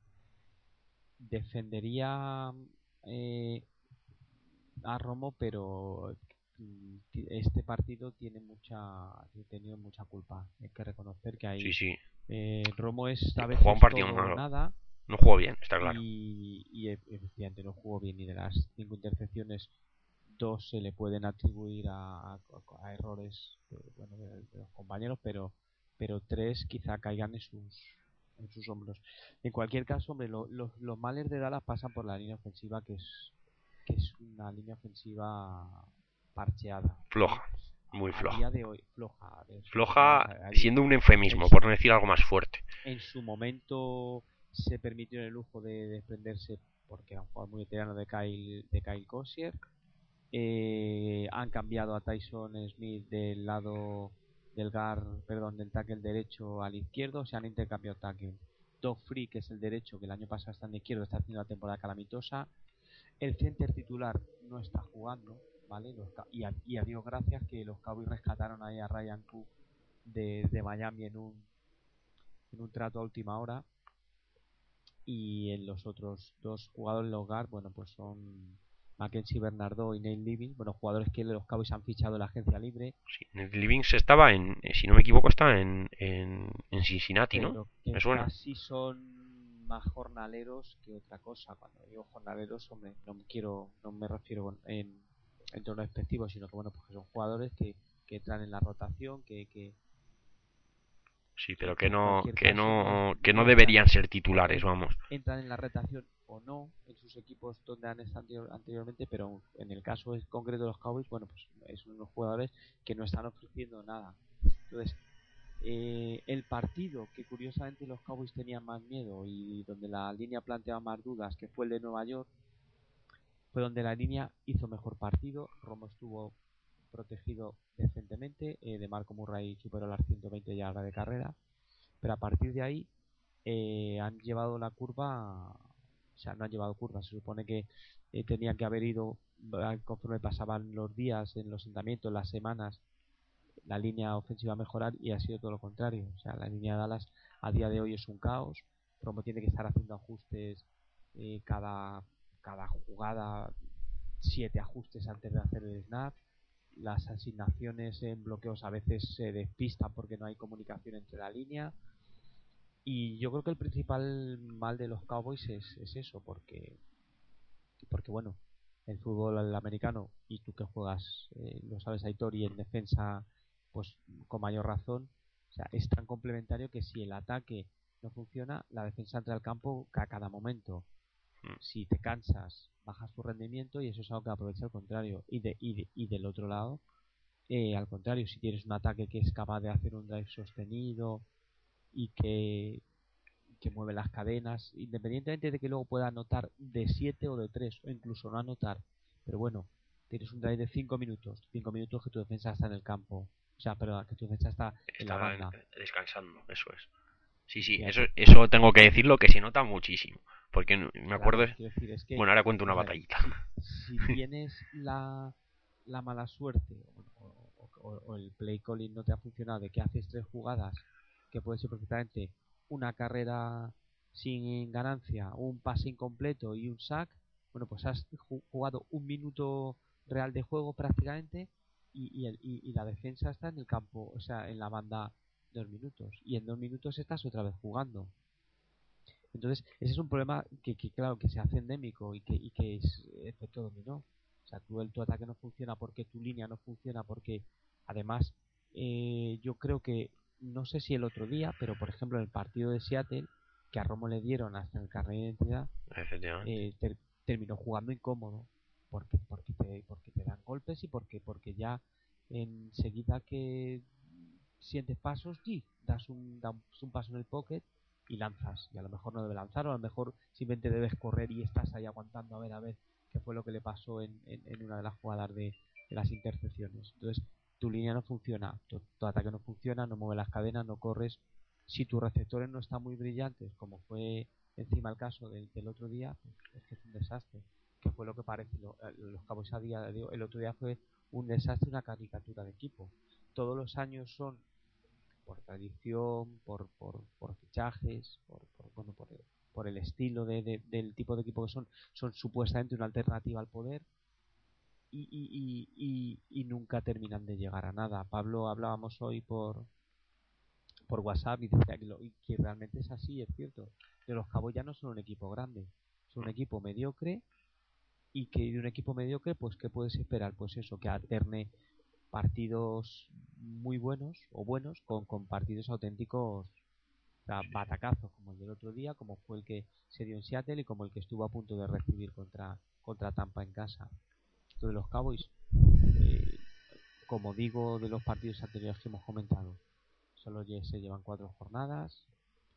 defendería eh, a Romo, pero este partido tiene mucha, ha tenido mucha culpa. Hay que reconocer que hay. Sí, sí. Eh, Romo es a veces jugó un partido todo malo. Nada. No jugó bien, está claro. Y, y efectivamente no jugó bien, y de las cinco intercepciones, dos se le pueden atribuir a, a, a errores de, bueno, de, de los compañeros, pero pero tres quizá caigan en sus en sus hombros. En cualquier caso, hombre, lo, lo, los males de Dallas pasan por la línea ofensiva, que es que es una línea ofensiva parcheada. Floja. Muy a, floja. A día de hoy, floja. De floja, a, a siendo un eufemismo, por no decir algo más fuerte. En su momento se permitió el lujo de desprenderse, porque era un jugador muy veterano, de Kyle, de Kyle Kosier. Eh, han cambiado a Tyson Smith del lado del guard, perdón, del tackle derecho al izquierdo, se han intercambiado tackle. Doug Free, que es el derecho, que el año pasado está en el izquierdo, está haciendo la temporada calamitosa. El center titular no está jugando, ¿vale? Los, y, a, y a Dios gracias que los Cowboys rescataron ahí a Ryan Cook de, de Miami en un, en un trato a última hora. Y en los otros dos jugadores, los guard, bueno, pues son Mackenzie Bernardo y Nate Living, bueno, jugadores que los Cowboys han fichado en la agencia libre. Sí, Nate Living estaba en, si no me equivoco, está en, en, en Cincinnati, ¿no? Pero que Me suena. casi son más jornaleros que otra cosa. Cuando digo jornaleros, hombre, no me quiero, no me refiero en, en tono despectivo, sino que bueno, pues que son jugadores que, que entran en la rotación, que, que Sí, pero que no, que caso, no, no, que no no deberían entran, ser titulares, en, vamos. Entran en la rotación o no en sus equipos donde han estado anterior, anteriormente, pero en el caso concreto de los Cowboys, bueno, pues son unos jugadores que no están ofreciendo nada. Entonces, eh, el partido que curiosamente los Cowboys tenían más miedo y donde la línea planteaba más dudas, que fue el de Nueva York, fue donde la línea hizo mejor partido. Romo estuvo protegido decentemente, eh, de Marco Murray superó las ciento veinte yardas de carrera, pero a partir de ahí eh, han llevado la curva, o sea, no han llevado curva, se supone que eh, tenían que haber ido conforme pasaban los días, en los asentamientos, las semanas, la línea ofensiva a mejorar, y ha sido todo lo contrario. O sea, la línea de Dallas a día de hoy es un caos. Romo tiene que estar haciendo ajustes eh, cada, cada jugada, siete ajustes antes de hacer el snap. Las asignaciones en bloqueos a veces se despistan porque no hay comunicación entre la línea. Y yo creo que el principal mal de los Cowboys es, es eso, porque, porque bueno, el fútbol americano, y tú que juegas, eh, lo sabes, Aitor, y en defensa, pues con mayor razón, o sea, es tan complementario que si el ataque no funciona, la defensa entra al campo a cada momento. Si te cansas, bajas tu rendimiento, y eso es algo que aprovecha al contrario. Y, de, y, de, y del otro lado, eh, al contrario, si tienes un ataque que es capaz de hacer un drive sostenido y que, que mueve las cadenas, independientemente de que luego pueda anotar de siete o de tres, o incluso no anotar, pero bueno, tienes un drive de cinco minutos, cinco minutos que tu defensa está en el campo, o sea, perdón, que tu defensa está, está en la banda. Descansando, eso es. Sí, sí, Y eso, aquí, eso tengo que decirlo, que se nota muchísimo. Porque me claro, acuerdo... decir, es que, bueno, ahora cuento una ver, batallita. Si, si tienes la, la mala suerte o, o, o, o el play calling no te ha funcionado, de que haces tres jugadas, que puede ser perfectamente una carrera sin ganancia, un pase incompleto y un sack, bueno, pues has jugado un minuto real de juego prácticamente, y, y, el, y, y la defensa está en el campo, o sea, en la banda dos minutos, y en dos minutos estás otra vez jugando. Entonces, ese es un problema que, que claro, que se hace endémico y que, y que es efecto dominó. O sea, tú, el, tu ataque no funciona porque tu línea no funciona, porque además eh, yo creo que, no sé si el otro día, pero por ejemplo en el partido de Seattle, que a Romo le dieron hasta el carnet de identidad, eh, ter, terminó jugando incómodo, porque porque te, porque te dan golpes y porque porque ya enseguida que sientes pasos, y das un, das un paso en el pocket y lanzas, y a lo mejor no debe lanzar, o a lo mejor simplemente debes correr y estás ahí aguantando a ver a ver qué fue lo que le pasó en, en, en una de las jugadas de, de las intercepciones. Entonces tu línea no funciona, tu, tu ataque no funciona, no mueve las cadenas, no corres. Si tus receptores no están muy brillantes, como fue encima el caso del, del otro día, pues es que es un desastre, que fue lo que parece lo, los Cowboys a día de hoy. El otro día fue un desastre, una caricatura de equipo. Todos los años son, por tradición, por, por, por fichajes, por, por bueno, por el, por el estilo de, de, del tipo de equipo que son, son supuestamente una alternativa al poder, y, y, y, y, y nunca terminan de llegar a nada. Pablo, hablábamos hoy por por WhatsApp y decía que, lo, y que realmente es así, es cierto, que los Cowboys ya no son un equipo grande, son un equipo mediocre, y que de un equipo mediocre, pues ¿qué puedes esperar? Pues eso, que alterne partidos muy buenos o buenos con, con partidos auténticos, o sea, batacazos, como el del otro día, como fue el que se dio en Seattle y como el que estuvo a punto de recibir contra, contra Tampa en casa. Entonces los Cowboys, eh, como digo de los partidos anteriores que hemos comentado, solo se llevan cuatro jornadas,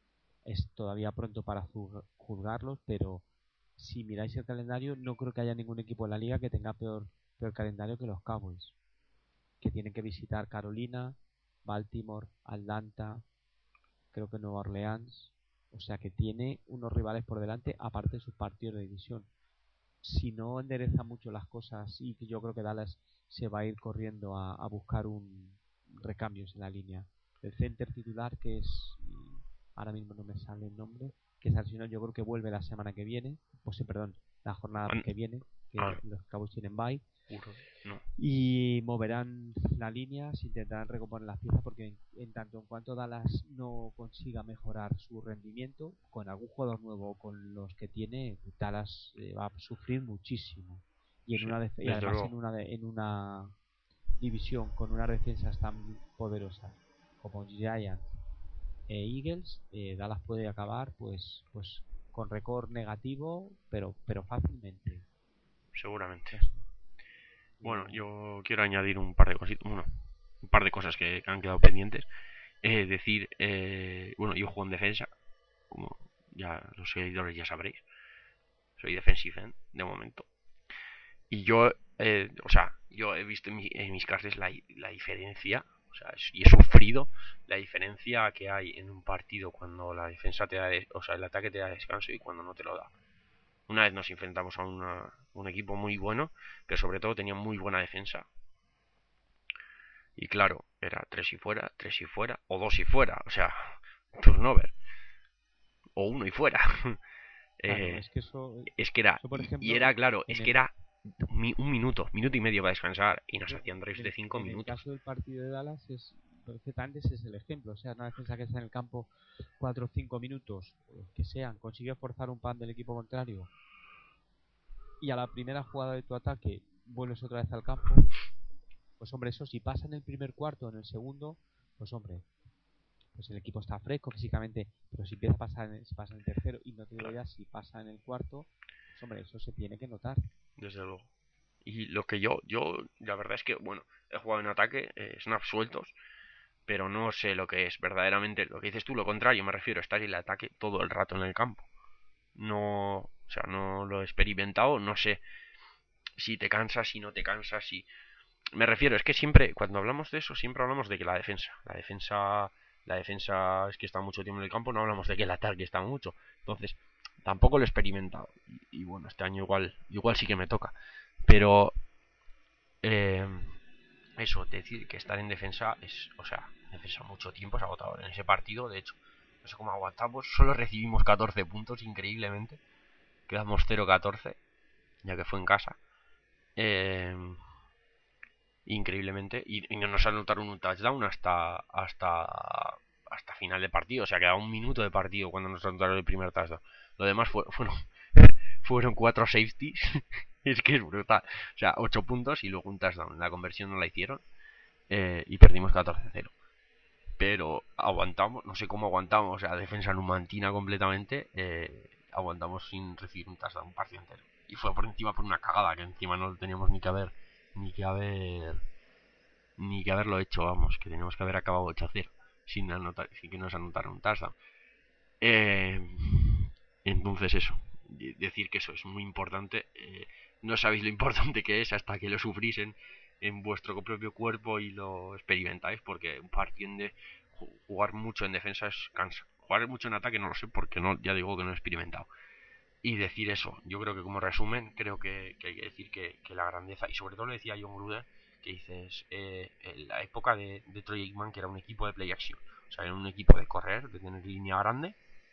es todavía pronto para juzgarlos, pero si miráis el calendario, no creo que haya ningún equipo en la liga que tenga peor, peor calendario que los Cowboys, que tienen que visitar Carolina, Baltimore, Atlanta, creo que Nueva Orleans, O sea que tiene unos rivales por delante, aparte de sus partidos de división. Si no endereza mucho las cosas, y que yo creo que Dallas se va a ir corriendo a, a buscar un recambios en la línea. El center titular, que es, ahora mismo no me sale el nombre, que es Arsenal, yo creo que vuelve la semana que viene, pues sí, perdón, la jornada An- que viene, que ah, los Cowboys tienen bye, Uro, no. y moverán la línea, se intentarán recomponer las piezas, porque en, en tanto en cuanto Dallas no consiga mejorar su rendimiento con algún jugador nuevo o con los que tiene, Dallas eh, va a sufrir muchísimo. Y en Sí, una def- y desde además en luego. una de- en una división con unas defensas tan poderosas como Giants e Eagles, eh, Dallas puede acabar pues pues con récord negativo, pero pero fácilmente. Seguramente. No sé. Bueno, No. yo quiero añadir un par de cositas, bueno, un par de cosas que han quedado pendientes. Eh, decir, eh, bueno, yo juego en defensa, como ya los seguidores ya sabréis. Soy defensive end de momento. Y yo, eh, o sea, yo he visto en, mi, en mis cartas la, la diferencia, o sea, y he sufrido la diferencia que hay en un partido cuando la defensa te da, o sea, el ataque te da descanso y cuando no te lo da. Una vez nos enfrentamos a una, un equipo muy bueno, pero sobre todo tenía muy buena defensa. Y claro, era tres y fuera, tres y fuera, o dos y fuera, o sea, turnover, o uno y fuera. Claro, eh, es que eso, es que era, eso por y, y ejemplo, era, claro, en es que el, era un, un minuto, minuto y medio para descansar, y nos en hacían drives de el, cinco en el minutos. caso del partido de Dallas es perfectamente ese es el ejemplo. O sea, una defensa que está en el campo cuatro o cinco minutos, que sean, consigue forzar un pan del equipo contrario y a la primera jugada de tu ataque vuelves otra vez al campo, pues hombre, eso si pasa en el primer cuarto o en el segundo, pues hombre, pues el equipo está fresco físicamente, pero si empieza a pasar en, si pasa en el tercero y no te digo Claro, ya si pasa en el cuarto, pues hombre, eso se tiene que notar. desde luego. Y lo que yo, yo, la verdad es que, bueno, he jugado en ataque, eh, snaps sueltos, pero no sé lo que es verdaderamente lo que dices tú, lo contrario, me refiero a estar en el ataque todo el rato en el campo. No, o sea, no lo he experimentado, no sé si te cansas, si no te cansas, si... Me refiero, es que siempre, cuando hablamos de eso, siempre hablamos de que la defensa, la defensa, la defensa es que está mucho tiempo en el campo, no hablamos de que el ataque está mucho. Entonces, tampoco lo he experimentado. Y, y bueno, este año igual, igual sí que me toca. Pero, eh, eso, decir que estar en defensa es, o sea, en defensa mucho tiempo es agotador. En ese partido, de hecho, no sé cómo aguantamos, solo recibimos catorce puntos, increíblemente. Quedamos cero catorce, ya que fue en casa. Eh, increíblemente, y, y no nos anotaron un touchdown hasta hasta hasta final de partido, o sea, quedaba un minuto de partido cuando nos anotaron el primer touchdown. Lo demás fue, fueron fueron cuatro safeties. Es que es brutal, o sea, ocho puntos y luego un touchdown. La conversión no la hicieron, eh, y perdimos catorce cero, pero aguantamos, no sé cómo aguantamos, o sea, defensa numantina completamente, eh, aguantamos sin recibir un touchdown, un partido entero, y fue por encima por una cagada que encima no teníamos ni que haber ni que haber ni que haberlo hecho, vamos, que tenemos que haber acabado ocho a cero sin anotar, sin que nos anotaran un touchdown. Eh, entonces eso, decir que eso es muy importante. Eh, no sabéis lo importante que es hasta que lo sufrís en, en vuestro propio cuerpo y lo experimentáis, porque un partido de jugar mucho en defensa es cansa. Jugar mucho en ataque no lo sé porque no, ya digo que no he experimentado. Y decir eso, yo creo que como resumen, creo que, que hay que decir que, que la grandeza, y sobre todo lo decía John Gruden, que dices, eh, en la época de, de Troy Aikman, que era un equipo de play action, o sea, era un equipo de correr, de tener línea grande,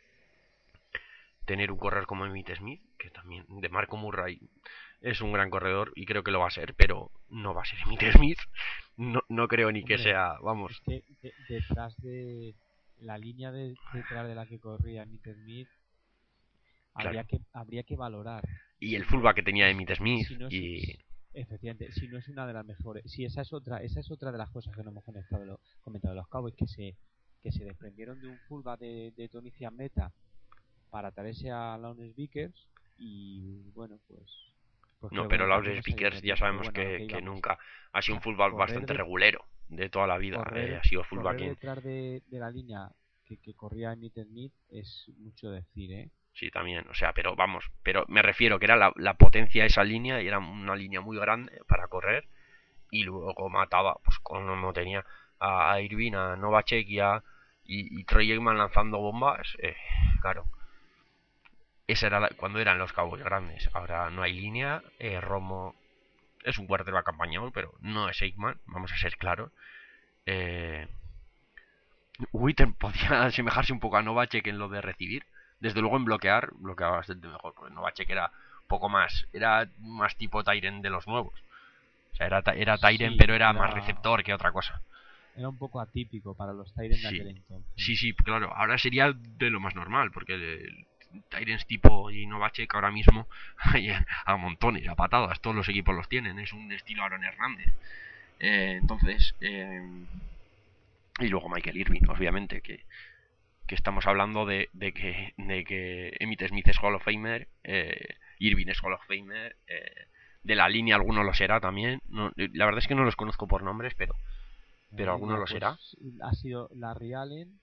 tener un corredor como Emmitt Smith, que también de Marco Murray es un gran corredor y creo que lo va a ser, pero no va a ser Emmitt Smith, no, no creo ni que Hombre, sea, es vamos, que de- detrás de la línea de, detrás de la que corría Mister Smith habría claro. que habría que valorar Y el si no fullback que tenía es- Emmitt Smith, si no es y efectivamente si no es una de las mejores, si esa es otra esa es otra de las cosas que no hemos conectado lo- comentado de los Cowboys, que se que se desprendieron de un fullback de, de Tony Ciametta para traerse a Lawrence Vickers, y bueno, pues pues no, creo que en pero el los camino salió speakers muy ya bien, pero sabemos bueno, a lo que, que que íbamos, nunca ha o sido un sea, fullback correr bastante de regulero de toda la vida, eh, correr ha sido fullback correr en... detrás de, de la línea que, que corría Emmitt Smith es mucho decir, ¿eh? Sí, también, o sea, pero vamos, pero me refiero que era la, la potencia de esa línea y era una línea muy grande para correr, y luego mataba, pues como tenía a, a Irving, a Novacek y a, Y, y Troy Aikman lanzando bombas, eh, claro. Esa era la, cuando eran los Cowboys grandes. Ahora no hay línea. Eh, Romo es un quarterback campañón, pero no es Aikman, vamos a ser claros. Eh, Witten podía asemejarse un poco a Novacek en lo de recibir. Desde luego en bloquear, bloqueaba bastante mejor, porque Novacek era poco más, era más tipo Tyren de los nuevos. O sea, era, era Tyren, Sí, pero era, era, más receptor que otra cosa. Era un poco atípico para los Tyrants de Sí, aquel entonces. sí, sí, claro. Ahora sería de lo más normal, porque el Tyrens tipo y Novacek ahora mismo hay a montones, a patadas, todos los equipos los tienen. Es un estilo Aaron Hernández. Eh, entonces, eh, y luego Michael Irvin, obviamente, que, que estamos hablando de, de, que, de que Emmitt Smith es Hall of Famer, eh, Irvin es Hall of Famer, eh, de la línea alguno lo será también. No, la verdad es que no los conozco por nombres, pero, pero alguno lo pues, será. Ha sido Larry Allen.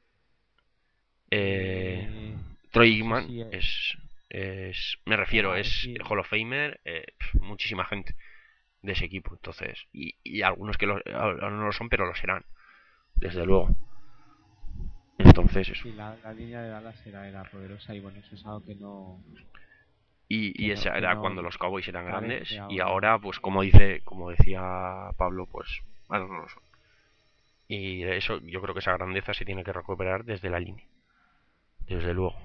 Eh, Eh, Troy no Aikman sé si es, es, es, me refiero, ah, es es que Hall of Famer, eh, muchísima gente de ese equipo, entonces, y, y algunos que lo, ahora no lo son, pero lo serán, desde luego. Entonces, eso. sí, la, la línea de Dallas era, era poderosa y bueno, eso es algo que no Y, y que no, esa que era no cuando los Cowboys eran carece grandes, y ahora. ahora, pues como dice, como decía Pablo, pues ahora no lo son. Y eso, yo creo que esa grandeza se tiene que recuperar desde la línea, desde luego.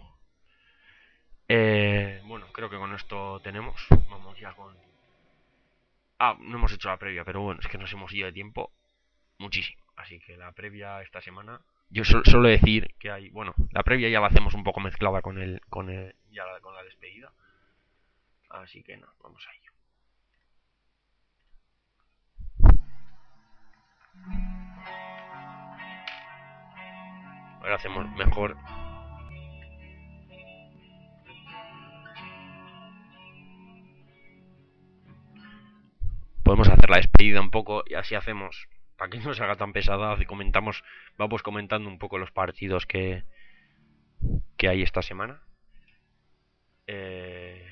Eh, bueno, creo que con esto tenemos. Vamos ya con. Ah, no hemos hecho la previa, pero bueno, es que nos hemos ido de tiempo muchísimo. Así que la previa esta semana. Yo solo, solo decir que hay. Bueno, la previa ya la hacemos un poco mezclada con el. con el. ya la, con la despedida. Así que no, vamos a ello. Ahora hacemos mejor. Podemos hacer la despedida un poco y así hacemos. Para que no se haga tan pesada, comentamos. Vamos comentando un poco los partidos que. que hay esta semana. Eh.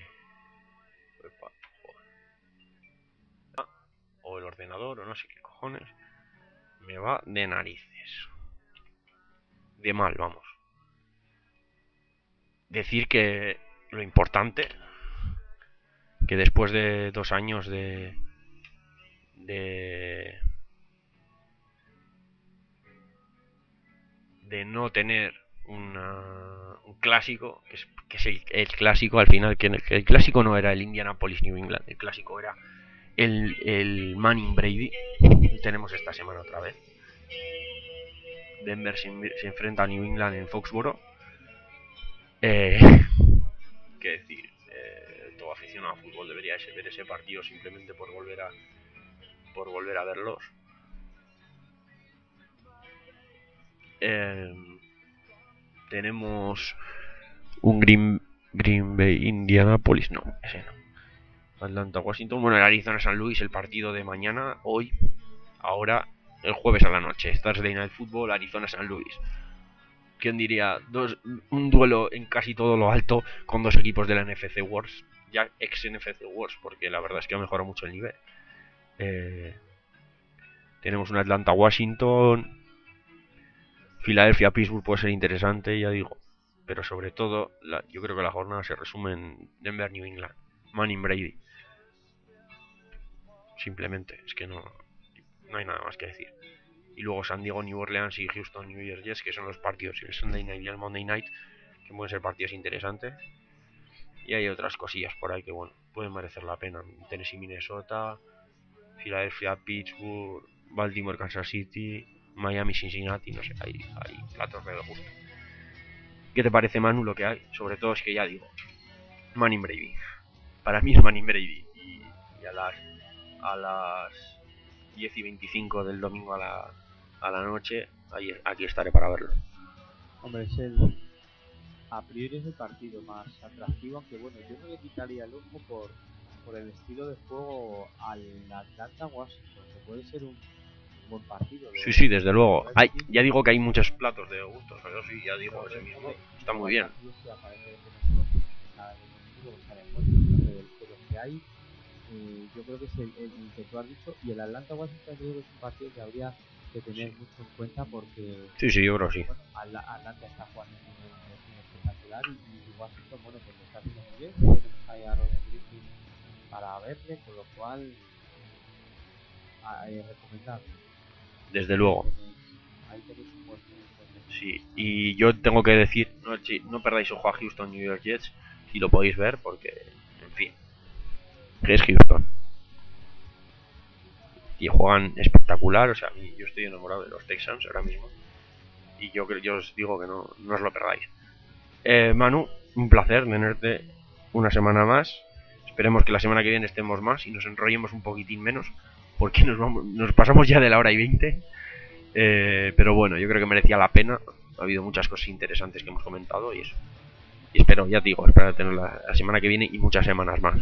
O el ordenador, o no sé qué cojones. Me va de narices. De mal, vamos. Decir que lo importante, que después de dos años de. de. de no tener una, un clásico, que es, que es el, el, clásico al final, que el, el clásico no era el Indianapolis New England, el clásico era el, el Manning Brady. Y tenemos esta semana otra vez. Denver se, se enfrenta a New England en Foxborough. Eh, ¿Qué decir? Eh, todo aficionado a fútbol debería ver ese partido simplemente por volver a por volver a verlos. Eh, tenemos un Green, Green Bay Indianapolis, no, ese no. Atlanta Washington, bueno, el Arizona San Luis, el partido de mañana, hoy, ahora, el jueves a la noche, Thursday Night Football, Arizona San Luis. ¿Quién diría? Dos, un duelo en casi todo lo alto con dos equipos de la N F C Wars, ya ex N F C Wars, porque la verdad es que ha mejorado mucho el nivel. Eh, tenemos un Atlanta Washington, Filadelfia Pittsburgh puede ser interesante, ya digo, pero sobre todo la, yo creo que la jornada se resume en Denver New England, Manning Brady. Simplemente, es que no, no hay nada más que decir. Y luego San Diego, New Orleans y Houston, New York Jets, que son los partidos, el Sunday Night y el Monday Night, que pueden ser partidos interesantes. Y hay otras cosillas por ahí que, bueno, pueden merecer la pena. Tennessee, Minnesota, Filadelfia, Pittsburgh, Baltimore, Kansas City, Miami, Cincinnati, no sé, hay, hay platos de gusto. ¿Qué te parece, Manu, lo que hay? Sobre todo es que ya digo, Manning Brady. Para mí es Manning Brady. Y, y a las a las diez y veinticinco del domingo a la, a la noche, ahí, aquí estaré para verlo. Hombre, es el, a priori es el partido más atractivo, aunque bueno, yo no le quitaría el ojo por, por el estilo de juego al Atlanta Washington, que puede ser un buen partido. Sí, sí, desde luego. Hay, ya digo que hay muchos platos de gustos, pero sí, ya digo ese mismo. Está muy bien. De los que hay, eh, yo creo que es el, el, el que tú has dicho, y el Atlanta Washington yo creo que es un partido que habría que tener mucho en cuenta porque Sí, sí, yo creo que sí. bueno, Atla- Atlanta está jugando en un nivel muy espectacular y, y Washington, bueno, pues lo está haciendo muy bien. Tenemos ahí a Robert Griffin para verle, con lo cual a- eh, recomendable. Desde luego. Ahí tenéis, ahí tenéis un buen punto. Sí, y yo tengo que decir, no, sí, no perdáis ojo a Houston New York Jets, si lo podéis ver, porque, en fin, que es Houston. Y juegan espectacular, o sea, a mí- yo estoy enamorado de los Texans ahora mismo. Y yo, creo- yo os digo que no, no os lo perdáis. Eh, Manu, un placer tenerte una semana más. Esperemos que la semana que viene estemos más y nos enrollemos un poquitín menos, porque nos, vamos, nos pasamos ya de la hora y veinte. Eh, pero bueno, yo creo que merecía la pena. Ha habido muchas cosas interesantes que hemos comentado y eso. Y espero, ya te digo, espero tenerla la semana que viene y muchas semanas más.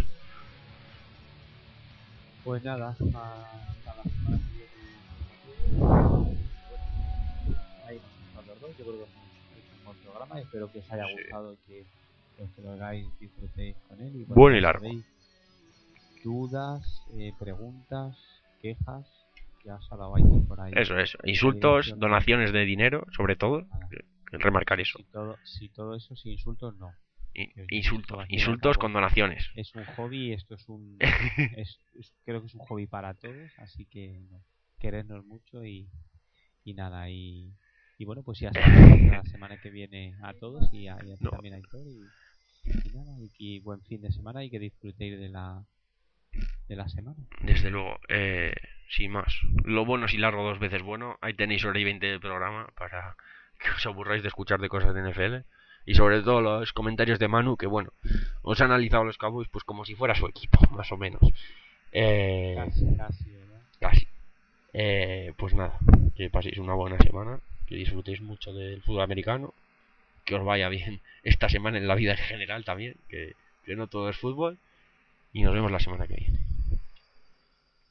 Pues nada, hasta la semana que viene. Bueno, ahí nos estamos los dos. Yo creo que hemos hecho un buen programa. Espero que os haya Sí. gustado y que los que lo hagáis disfrutéis con él. Y bueno, Bueno y ya largo. sabéis, dudas, eh, preguntas, quejas, ya os ha dado ahí por ahí. Eso, eso. la Insultos, dirección. donaciones de dinero, sobre todo. Nada. que- Remarcar eso. Si todo, si todo eso, si insultos, no. I- Que Insultos, esto, al fin y al insultos cabo, con donaciones. es un hobby, esto es un es, es- creo que es un hobby para todos, así que no, querernos mucho y, y nada, y, y bueno, pues ya hasta la semana que viene a todos y a, y a ti No. también, Aitor, y, y nada, y, y buen fin de semana y que disfrutéis de la de la semana. Desde luego, eh, sin más. Lo bueno si largo dos veces bueno. Ahí tenéis hora y veinte de programa para que os aburráis de escuchar de cosas de N F L. Y sobre todo los comentarios de Manu, que bueno, os ha analizado los Cowboys pues como si fuera su equipo, más o menos. Eh, Casi, casi, ¿verdad? casi. Eh, pues nada, que paséis una buena semana, que disfrutéis mucho del fútbol americano, que os vaya bien esta semana en la vida en general también, que, que no todo es fútbol. Y nos vemos la semana que viene.